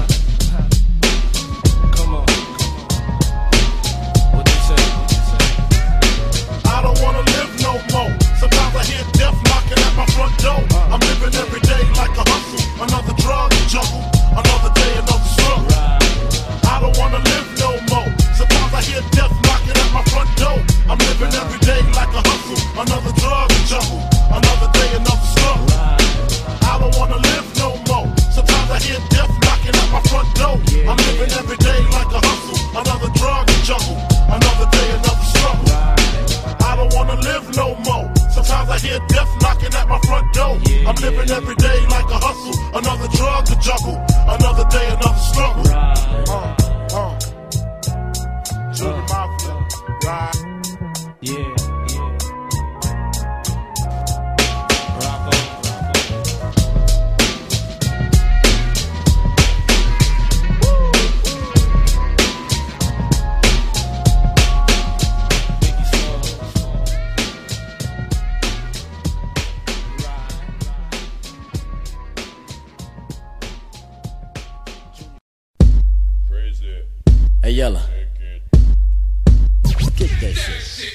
Come on. What you say? I don't wanna live no more. Sometimes I hear death knocking at my front door. I'm living every day like a hustle. Another drug to juggle. Another day, another struggle. I don't wanna live no more. Sometimes I hear death knocking at my front door. I'm living every day like a hustle. Another drug to juggle. Another day, another struggle. I don't wanna live no more. Sometimes I hear death knocking at my front door. I'm living every day like a hustle. Another drug to juggle. Another day, another struggle. I don't wanna live no more. Sometimes I hear death knocking at my front door. I'm living every day like a hustle. Another drug to juggle. Another day, another struggle. Children Mafia, right? Yeah. Hey, Yella. Get that shit.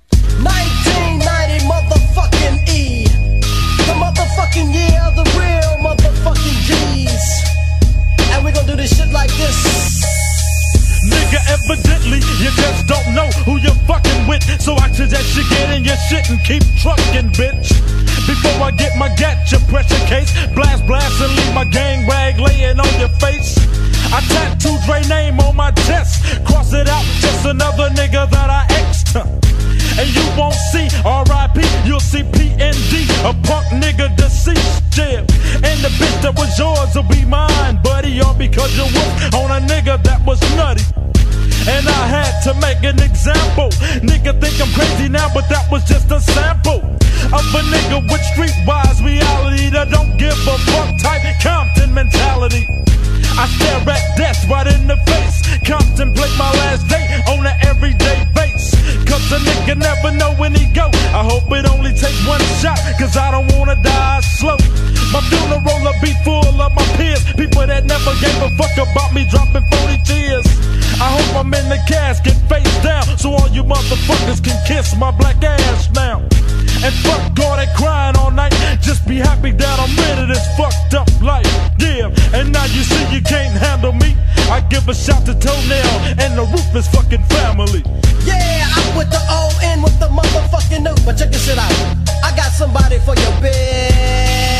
1990 motherfucking E. The motherfucking year of the real motherfucking G's. And we gon' do this shit like this. Nigga, evidently you just don't know who you're fucking with. So I suggest you get in your shit and keep trucking, bitch. Before I get my gotcha pressure case, blast and leave my gang rag laying on your face. I tattooed Dre name on my chest, cross it out, just another nigga that I X'd. And you won't see R.I.P., you'll see P.N.D., a punk nigga deceased, yeah. And the bitch that was yours will be mine, buddy, all because you worked on a nigga that was nutty. And I had to make an example. Nigga think I'm crazy now, but that was just a sample of a nigga with streetwise reality that don't give a fuck type Compton mentality. I stare at death right in the face, contemplate my last day on an everyday base. Cause a nigga never know when he go. I hope it only takes one shot, cause I don't wanna die slow. My funeral will be full of my peers, people that never gave a fuck about me dropping 40 tears. I hope I'm in the casket face down, so all you motherfuckers can kiss my black ass now. And fuck all that crying all night, just be happy that I'm rid of this fucked up life. Yeah, and now you see you can't handle me. I give a shout to Toenail and the Ruthless fucking family. Yeah, I'm with the O-N with the motherfucking new. But check this shit out, I got somebody for your bitch.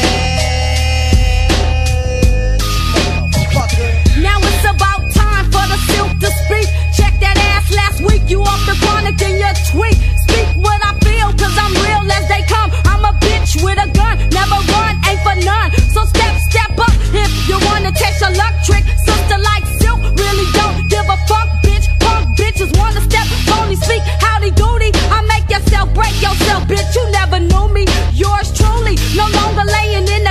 Now it's about time for the silk to speak. Check that ass last week, you off the chronic in your tweet. Speak what I feel, cause I'm real as they come. I'm a bitch with a gun, never run, ain't for none. So step up if you wanna test your luck trick. Sister like silk, really don't give a fuck, bitch. Punk bitches wanna step, only speak howdy doody. I make yourself break yourself, bitch, you never knew me. Yours truly, no longer laying in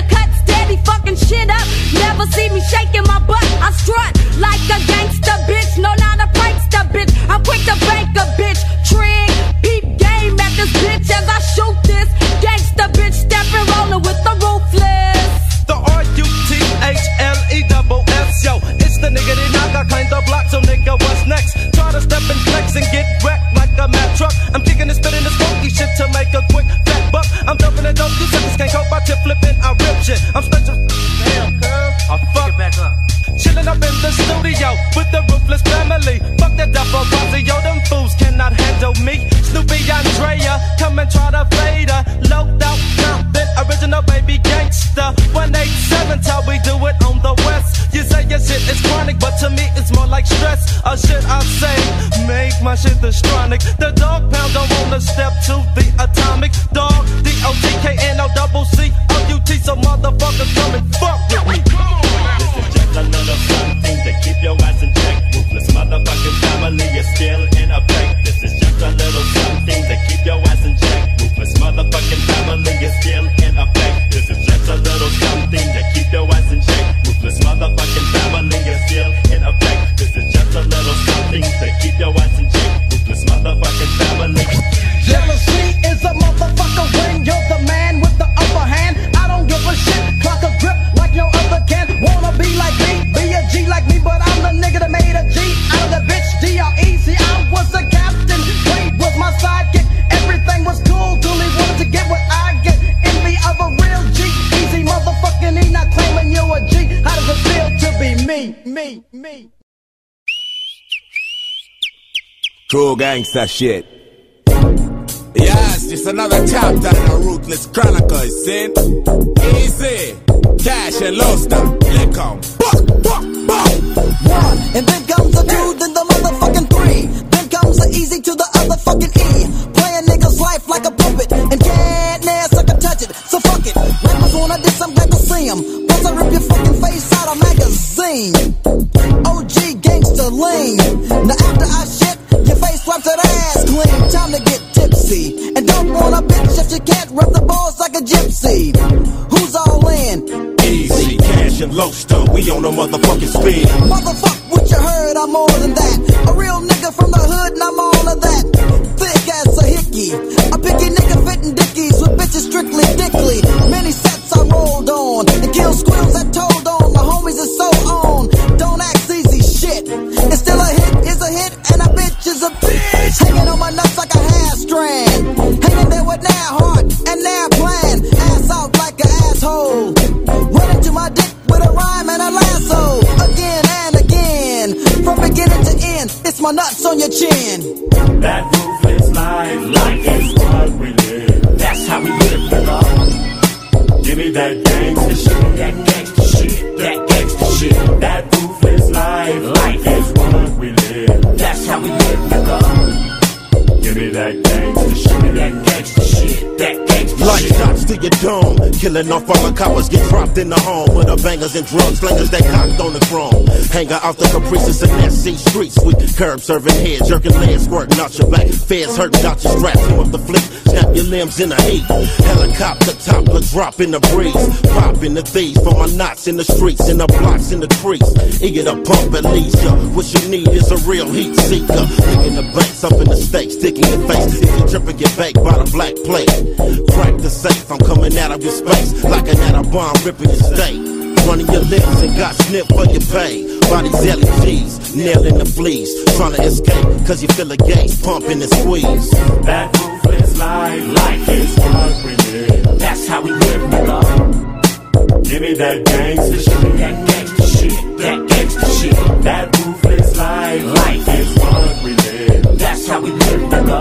I'm kicking and spitting this funky shit to make a quick fat buck. I'm dumping it dope, you suckers can't cope. I tip flipping, I rip shit. I'm special. Damn, girl. I fuck. Get back up. Chillin' up in the studio with the Ruthless family. Fuck that Dapper yo, them fools cannot handle me. Snoopy Andrea, come and try to fade her. Loped out, Compton, original baby gangster. 187's how we do it on the west. You say your shit is chronic, but to me it's more like stress. Or should I say, make my shit astronic. The dog pound don't wanna step to the atomic dog. D-O-T-K-N-O-double-C-O-U-T. So motherfuckers come and fuck with me. A little something to keep your ass in check. Ruthless motherfucking family is still in effect. This is just a little something to keep your ass in check. Ruthless motherfucking family is still in effect. This is just a little something to keep your ass in check. Ruthless motherfucking family is still in effect. This is just a little something to keep your ass in check. Ruthless motherfucking family. Jealousy is a motherfucker when you're the man with the upper hand. I don't give a shit, clock a grip like no other can. Wanna be like me, be a G like me, but I'm the nigga that made a G out of the bitch. D-R-E-C, I was a captain, Wade was my sidekick. Everything was cool till he wanted to get what I get. Envy of a real G, easy motherfucking E, not claiming you a G. How does it feel to be me? Cool gangsta shit. Yes, it's another chapter in the Ruthless Chronicles, see? Easy, Cash and Loster, let come. One, and then comes a two, then the motherfucking three. Then comes the easy to the other fucking E. Play a nigga's life like a puppet, and can't near sucker touch it. So fuck it, rappers wanna diss, I'm glad to see 'em. Plus I rip your fucking face out of magazine. OG gangster lean. Now after I shit, your face wipes that ass clean. Time to get tipsy, and don't want a bitch if you can't rub the balls like a gypsy. Who's all in? Easy, Cash and Loster, we on a motherfucking spin. Motherfuck what you heard, I'm more than that. A real nigga from the hood and I'm all of that. Thick as a hickey, a picky nigga fitting dickies with bitches strictly dickly. Many sets I rolled on and killed squirrels that told on. My homies is so on, don't act easy shit. It's still a hit, is a hit, and a bitch is a bitch. Hanging on my nuts like a hair strand. Hanging there with now heart and now plan. Ass out like an asshole. Running to my dick with a rhyme and a lasso. Again and again, from beginning to end, it's my nuts on your chin. That ruthless life is what we live. That's how we live, nigga. Give me that gangsta shit, that gangsta shit, that gangsta shit. That ruthless life is what we live. That's how we live, nigga. Give me that gangsta shit, that gangsta shit, that gangsta shit. Light shots to your dome, killing off all the coppers, get dropped in the home with the bangers and drug slingers that cocked on the chrome. Hanger out the caprices and SC streets, we curb serving heads, jerking legs, squirting out your back. Feds hurting out your straps, you up the flick, snap your limbs in a heat. Helicopter toppler drop in the breeze, popping the thieves for my knots in the streets, in the blocks, in the trees. Eager to pump at leisure, what you need is a real heat seeker. Licking the banks up in the stakes, sticking your face. If you trip and get baked by the black plate, crack the safe, I'm coming out of your space like an atom bomb ripping your state. Running your lips and got snipped for your pay. Bodies LEGs, nailing the fleas. Trying to escape, cause you feel a gauge pumping and squeeze. That ruthless life is what we live. That's how we live, nigga. Give me that gangsta shit, that gangsta shit, that gangsta shit. That ruthless life is what we live. That's how we live, nigga.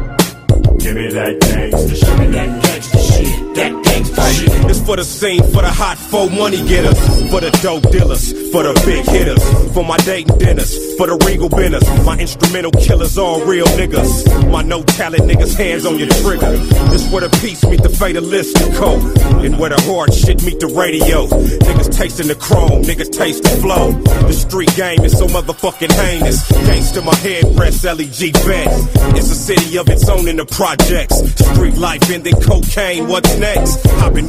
Give me that gangsta shit, that gangsta shit, that gangsta shit. It's for the scene, for the hot folk money getters, for the dope dealers, for the big hitters, for my dating dinners, for the regal benders, my instrumental killers, all real niggas. My no talent niggas, hands on your trigger. This where the peace meet the fatalistic code, and where the hard shit meet the radio. Niggas tasting the chrome, niggas taste the flow. The street game is so motherfucking heinous. Gangsta my head, press LEG vest. It's a city of its own in the projects. Street life and then cocaine, what's next? Hopping with the hot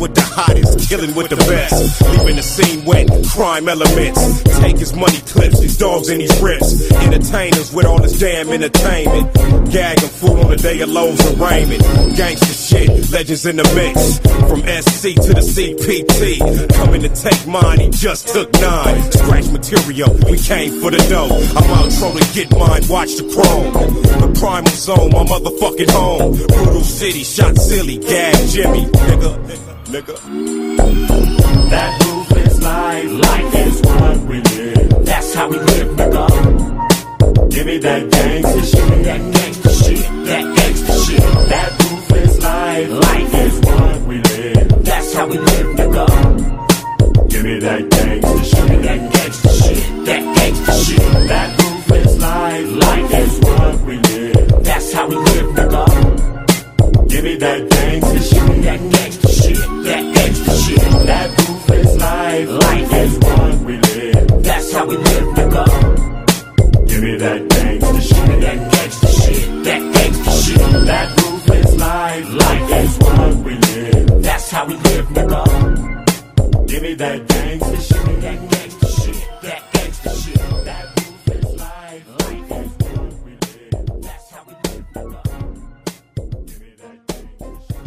hottest, killing with the best. Leaving the scene wet, crime elements. Take his money clips, these dogs and these rips. Entertainers with all this damn entertainment. Gag and fool on the day of lows and raiment. Gangsta shit, legends in the mix. From SC to the CPT. Coming to take mine, he just took 9. Scratch material, we came for the dough. I'm out trying to get mine, watch the chrome. The primal zone, my motherfucking home. Brutal city, shot silly, gag Jimmy. Nigga. That roof is life, life is what we live. That's how we live, nigga. Give me that gangsta shit, that gangsta shit, that gangsta shit. That roof is life, life is what we live. That's how we live, nigga. Give me that gangsta shit, that gangsta shit, that gangsta shit. That roof is life, life is what we live. That's how we live, nigga. Give me that gangsta shit, that gangsta shit, that gangsta shit. That roof is life, life is what we live. That's how we live, nigga. Give me that gangsta shit, that gangsta shit, that gangsta shit. That roof is life, life is what we live. That's how we live, nigga. Give me that gangsta shit, that gangsta shit, that gangsta shit. That roof is life, life is what we live. That's how we live, nigga. Give me that gangsta shit.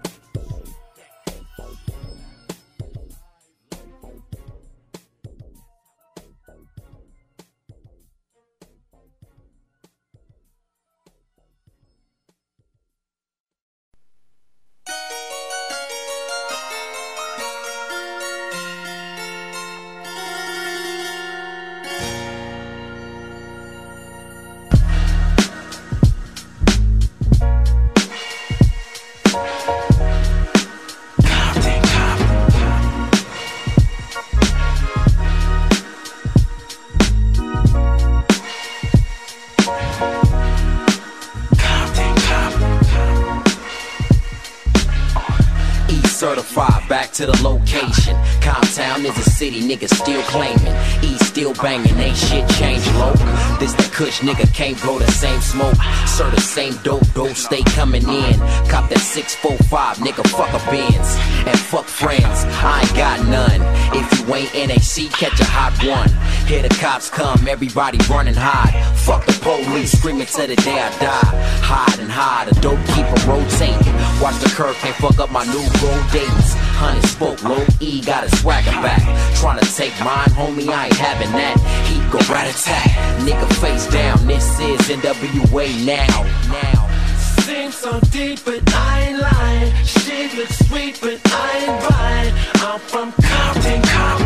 Certified, back to the location. Comptown is a city, niggas still claiming. East still banging, ain't shit changed, low. This the kush, nigga can't blow the same smoke. Sir, the same dope, stay coming in. Cop that 645, nigga, fuck a Benz. And fuck friends, I ain't got none. If you ain't NAC, catch a hot one. Hear the cops come, everybody running hide. Fuck the police, screaming till the day I die. Hide and hide, a dope keeper rotating. Watch the curve, can't fuck up my new road dates. Honey spoke low E, got a swagger back. Tryna take mine, homie, I ain't having that. He go rat-a-tat, nigga face down. This is NWA now. Seems so deep, but I ain't lying. Shit looks sweet, but I ain't buying. I'm from Compton.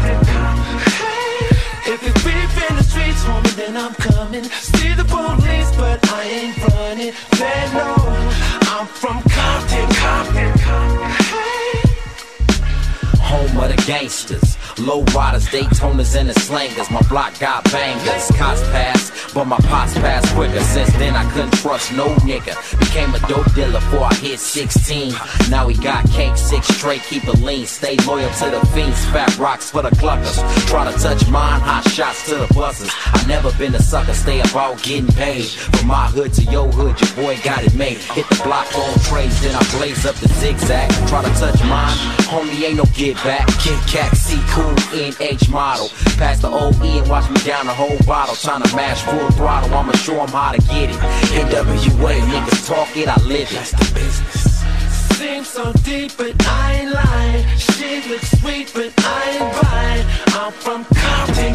Hey, if it's beef in the streets, homie, then I'm coming. See the police, but I ain't running. They know I'm from Compton. Hey. Home of the gangsters, low riders, Daytonas and the slangers. My block got bangers, cops pass, but my pops pass quicker. Since then I couldn't trust no nigga. Became a dope dealer before I hit 16. Now he got cake 6 straight, keep it lean. Stay loyal to the fiends, fat rocks for the cluckers. Try to touch mine, hot shots to the buses. I never been a sucker, stay about getting paid. From my hood to your hood, your boy got it made. Hit the block on trades, then I blaze up the zigzag. Try to touch mine, homie, ain't no get back. Kit Kat, C Cool, NH model. Pass the OE and watch me down the whole bottle. Tryna mash full throttle, I'ma show 'em how to get it. NWA, niggas talk it, I live it. That's the business. Seems so deep, but I ain't lying. Shit looks sweet, but I ain't buying. I'm from Compton.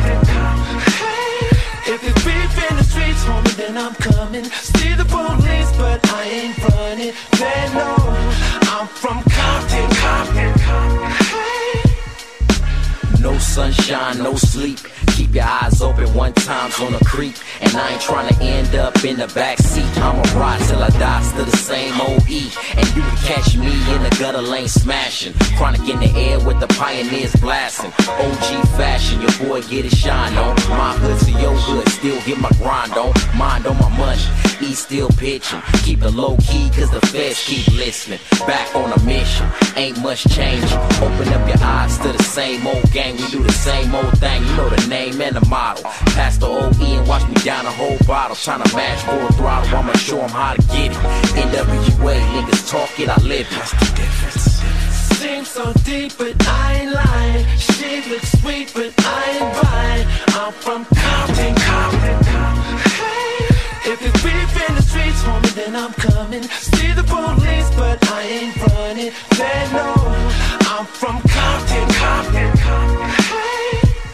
Hey, if it's beef in the streets, homie, then I'm coming. See the police, but I ain't running. They know I'm from Compton. No sunshine, no sleep. Keep your eyes open, one time's on a creek. And I ain't tryna end up in the backseat. I'ma ride till I die, still the same OE. And you can catch me in the gutter lane smashing. Chronic in the air with the pioneers blasting. OG fashion, your boy get his shine on. My hood to your hood, still get my grind on. Mind on my money, E still pitching. Keep it low key, cause the feds keep listening. Back on a mission, ain't much change. Open up your eyes to the same old gang. We do the same old thing, you know the name and the model. Pass the OE and watch me down a whole bottle. Tryna mash full throttle, I'ma show 'em how to get it. NWA, niggas talk it, I live it. That's the difference. seems so deep, but I ain't lying. She looks sweet, but I ain't buying. I'm from Compton, Compton, Compton. Hey, if it's beef in the streets, homie, then I'm coming. See the police, but I ain't running. They know I'm from Compton, Compton, Compton. Hey.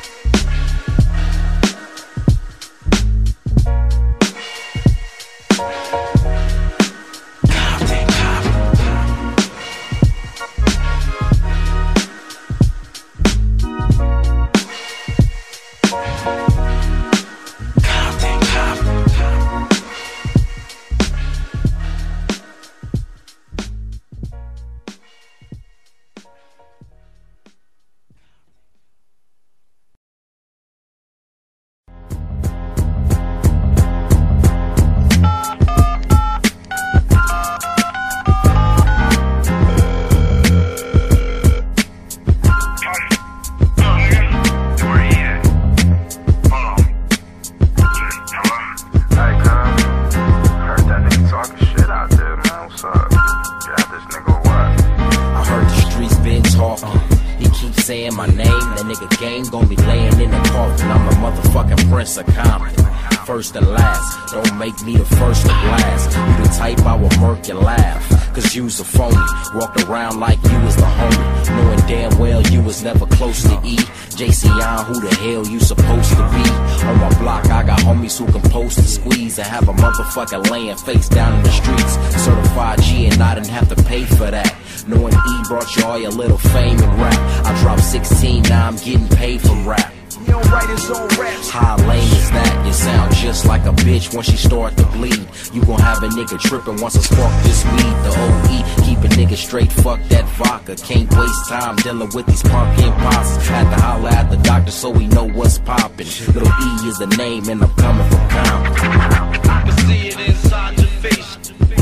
My name, that nigga game gon' be laying in the coffin. I'm the motherfucking Prince of Compton. First and last, don't make me the first to blast. You the type I will murk your laugh, cause you's a phony. Walked around like you was the homie, knowing damn well you was never close to E. JCon, who the hell you supposed to be? On my block, I got homies who can post and squeeze and have a motherfucker laying face down in the streets. Certified G and I didn't have to pay for that. Knowing E brought you all your little fame and rap. I dropped 16, now I'm getting paid for rap. He don't write his own raps. How lame is that? You sound just like a bitch once she start to bleed. You gon' have a nigga trippin' once I spark this weed. The OE, keep a nigga straight, fuck that vodka. Can't waste time dealing with these punk imposters. Had to holler at the doctor so we know what's poppin'. Little E is the name and I'm coming from Compton. I can see it inside your face.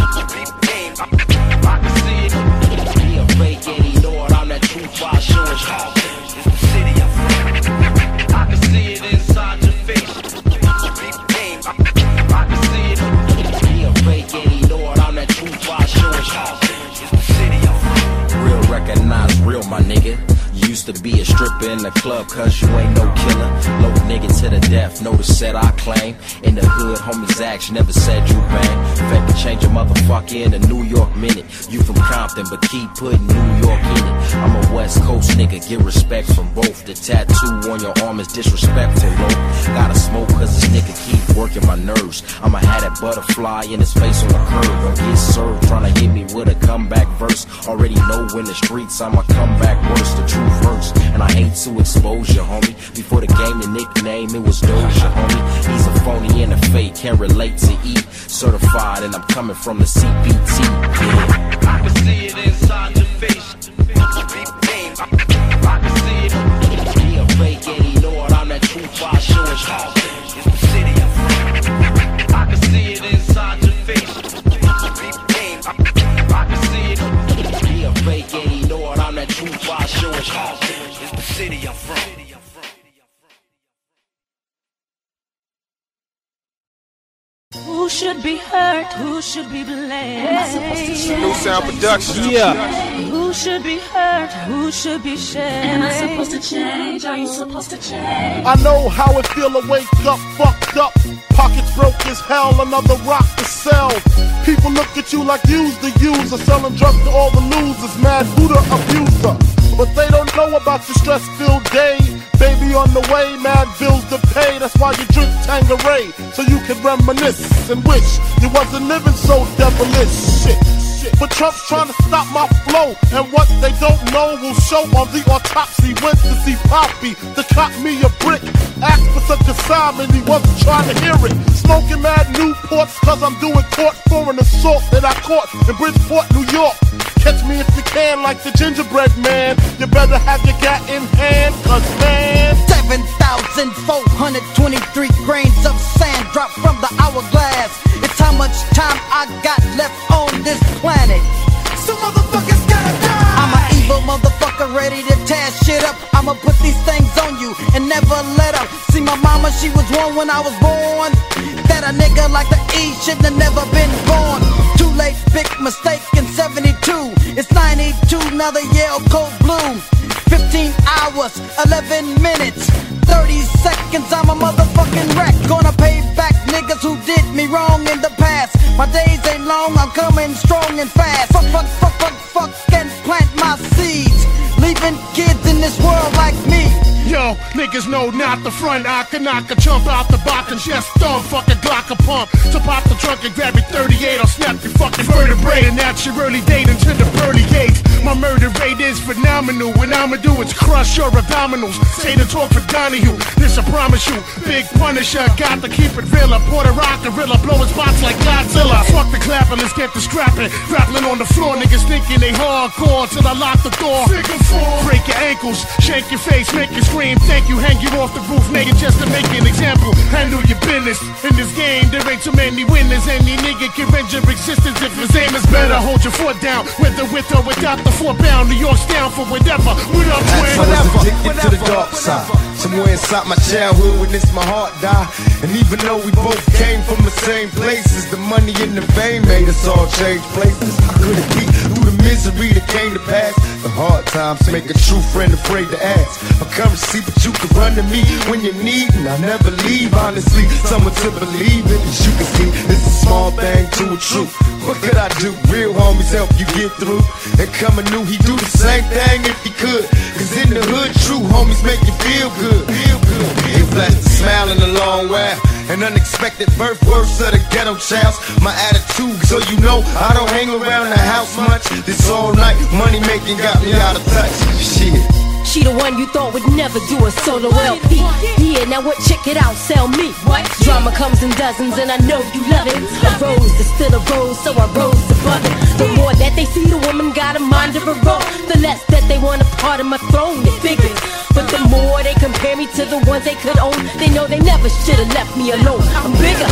I can see it. He a fake and he know it. I'm that true fire showing Compton. It's the city I'm from. I can see it inside your face. I can see it. He a fake and he know it. I'm that true fire showing Compton. It's the city I'm from. Real recognize real, my nigga. You used to be a stripper in the club cause you ain't no killer. Low nigga to the death, know the set I claim. In the hood, homies act, never said you bang. Fact to change a motherfucker in a New York minute. You from Compton, but keep putting New York in it. I'm a West Coast nigga, get respect from both. The tattoo on your arm is disrespectful, low. Gotta smoke cause this nigga keep working my nerves. I'ma have that butterfly in his face on the curb. Don't get served, tryna hit me with a comeback verse. Already know in the streets I'ma come back worse, the true verse. And I hate to expose you, homie. Before the game, the nickname, it was Doja, homie. He's a phony and a fake, can't relate to E. Certified and I'm coming from the CPT, yeah. I can see it inside your face. I can see it. He a fake and he know it. I'm that true fire showing Compton. It's the city I'm from. I can see it inside your face. I can see it. He a fake and he know it. I'm that true fire showing Compton. It's the city I'm from. Who should be hurt? Who should be blamed? New Sound Production. Yeah. Who should be hurt? Who should be shamed? Am I supposed to change? Are you supposed to change? I know how it feel to wake up, fucked up. Pockets broke as hell, another rock to sell. People look at you like you's the user, selling drugs to all the losers, mad Buddha abuser. But they don't know about your stress-filled day. Baby on the way, mad bills to pay. That's why you drink Tanqueray, so you can reminisce and wish you wasn't living so devilish. Shit. But Trump's trying to stop my flow, and what they don't know will show on the autopsy. Went to see Poppy to cop me a brick. Asked for such a assignment, he wasn't trying to hear it. Smoking mad Newports, cause I'm doing court for an assault that I caught in Bridgeport, New York. Catch me if you can, like the gingerbread man. You better have your gat in hand, cause man, 7,423 grains of sand dropped from the hourglass. It's how much time I got left on this planet. So motherfuckers gotta die. I'm an evil motherfucker ready to tear shit up. I'ma put these things on you and never let up. See my mama, she was one when I was born. That a nigga like the E shouldn't have never been born. Too late, big mistake in 72. It's 92, now they yell cold blue. 15 hours, 11 minutes, 30 seconds, I'm a motherfucking wreck. Gonna pay back niggas who did me wrong in the past. My days ain't long, I'm coming strong and fast. Fuck, and plant my seeds, leaving kids in this world like me. Yo, niggas know not the front. I can knock a jump out the box and just thumb. Fucking Glock a pump. So pop the trunk and grab your 38 or snap your fucking vertebrae. And that's your early date into the pearly gates. My murder rate is phenomenal. What I'ma do is crush your abdominals. Say the talk for Donahue. This I promise you. Big Punisher, got to keep it real. Puerto Rock gorilla, blowing spots like Godzilla. Fuck the clapping, let's get the scrapping. Grappling on the floor, niggas thinking they hardcore till I lock the door. Break your ankles, shake your face, make you scream. Thank you, hang you off the roof, nigga, just to make an example. Handle your business. In this game, there ain't too many winners. Any nigga can render existence if his aim is better. Hold your foot down, whether with or without the 4-pound. New York's down for whatever. What up, twin? I was addicted to the dark side. Somewhere inside my childhood, witnessed my heart die. And even though we both came from the same places, the money and the fame made us all change places. I couldn't be through the misery that came to pass. The hard times make a true friend afraid to ask for currency, but you can run to me when you need, and I never leave. Honestly, someone to believe in. As you can see, it's a small thing to a truth. What could I do? Real homies help you get through. And coming new, he do the same thing if he could. Cause in the hood, true homies make you feel good. They blessed a smile in a long while. An unexpected birth, worse of the ghetto childs. My attitude, so you know I don't hang around the house much. This all night money making got me out of touch. Shit. She the one you thought would never do a solo LP. Yeah, now what? Check it out, sell me. What? Drama comes in dozens and I know you love it. A rose is still a rose, so I rose above it. The more that they see the woman got a mind of her own, the less that they want a part of my throne, it figures. But the more they compare me to the ones they could own, they know they never should've left me alone. I'm bigger.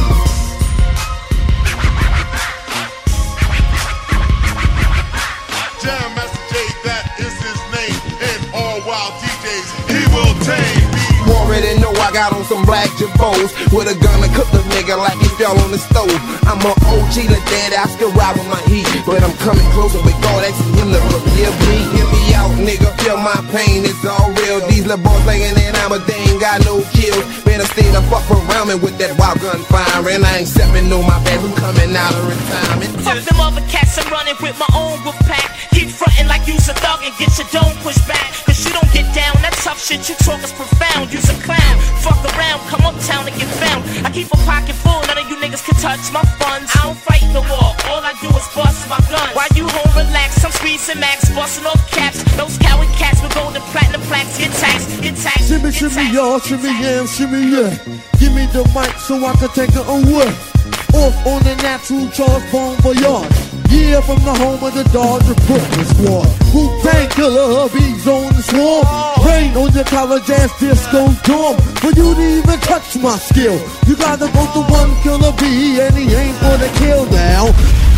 Jam Master J, that is his name. And all wild DJs, he will tame me. Already know I got on some black jabos with a gun to cook the nigga like he fell on the stove. I'm an OG, the dead, I still ride with my heat, but I'm coming closer with God asking him to forgive me. Hear me out, nigga, feel my pain, it's all real. These little boys thinking that I'm a thing, got no kills. Better stay the fuck around me with that wild gun firing. I ain't stepping on my bed, I'm coming out of retirement. Fuck them other cats, I'm running with my own wolf pack. Keep frontin' like you's a thug and get your dome pushed back. Cause you don't get down, that tough shit you talk is profound. You's a clown, fuck around, come uptown and get found. I keep a pocket full, none of you niggas can touch my funds. I don't fight the war, all I do is bust my guns. While you home relax, I'm squeezing max, busting off caps. Those coward cats with gold and platinum plaques get taxed, get taxed. Shimmy, shimmy, y'all, shimmy, yeah, shimmy, yeah. Give me the mic so I can take it away. Off on the natural charge, Bon Voyage. Yeah, from the home of the Dodger Brooklyn squad. Wu-Tang Killer, hubbies on the swarm. Rain on your college ass disco dorm. For you to even touch my skill, you gotta go to one killer B, and he ain't gonna kill now.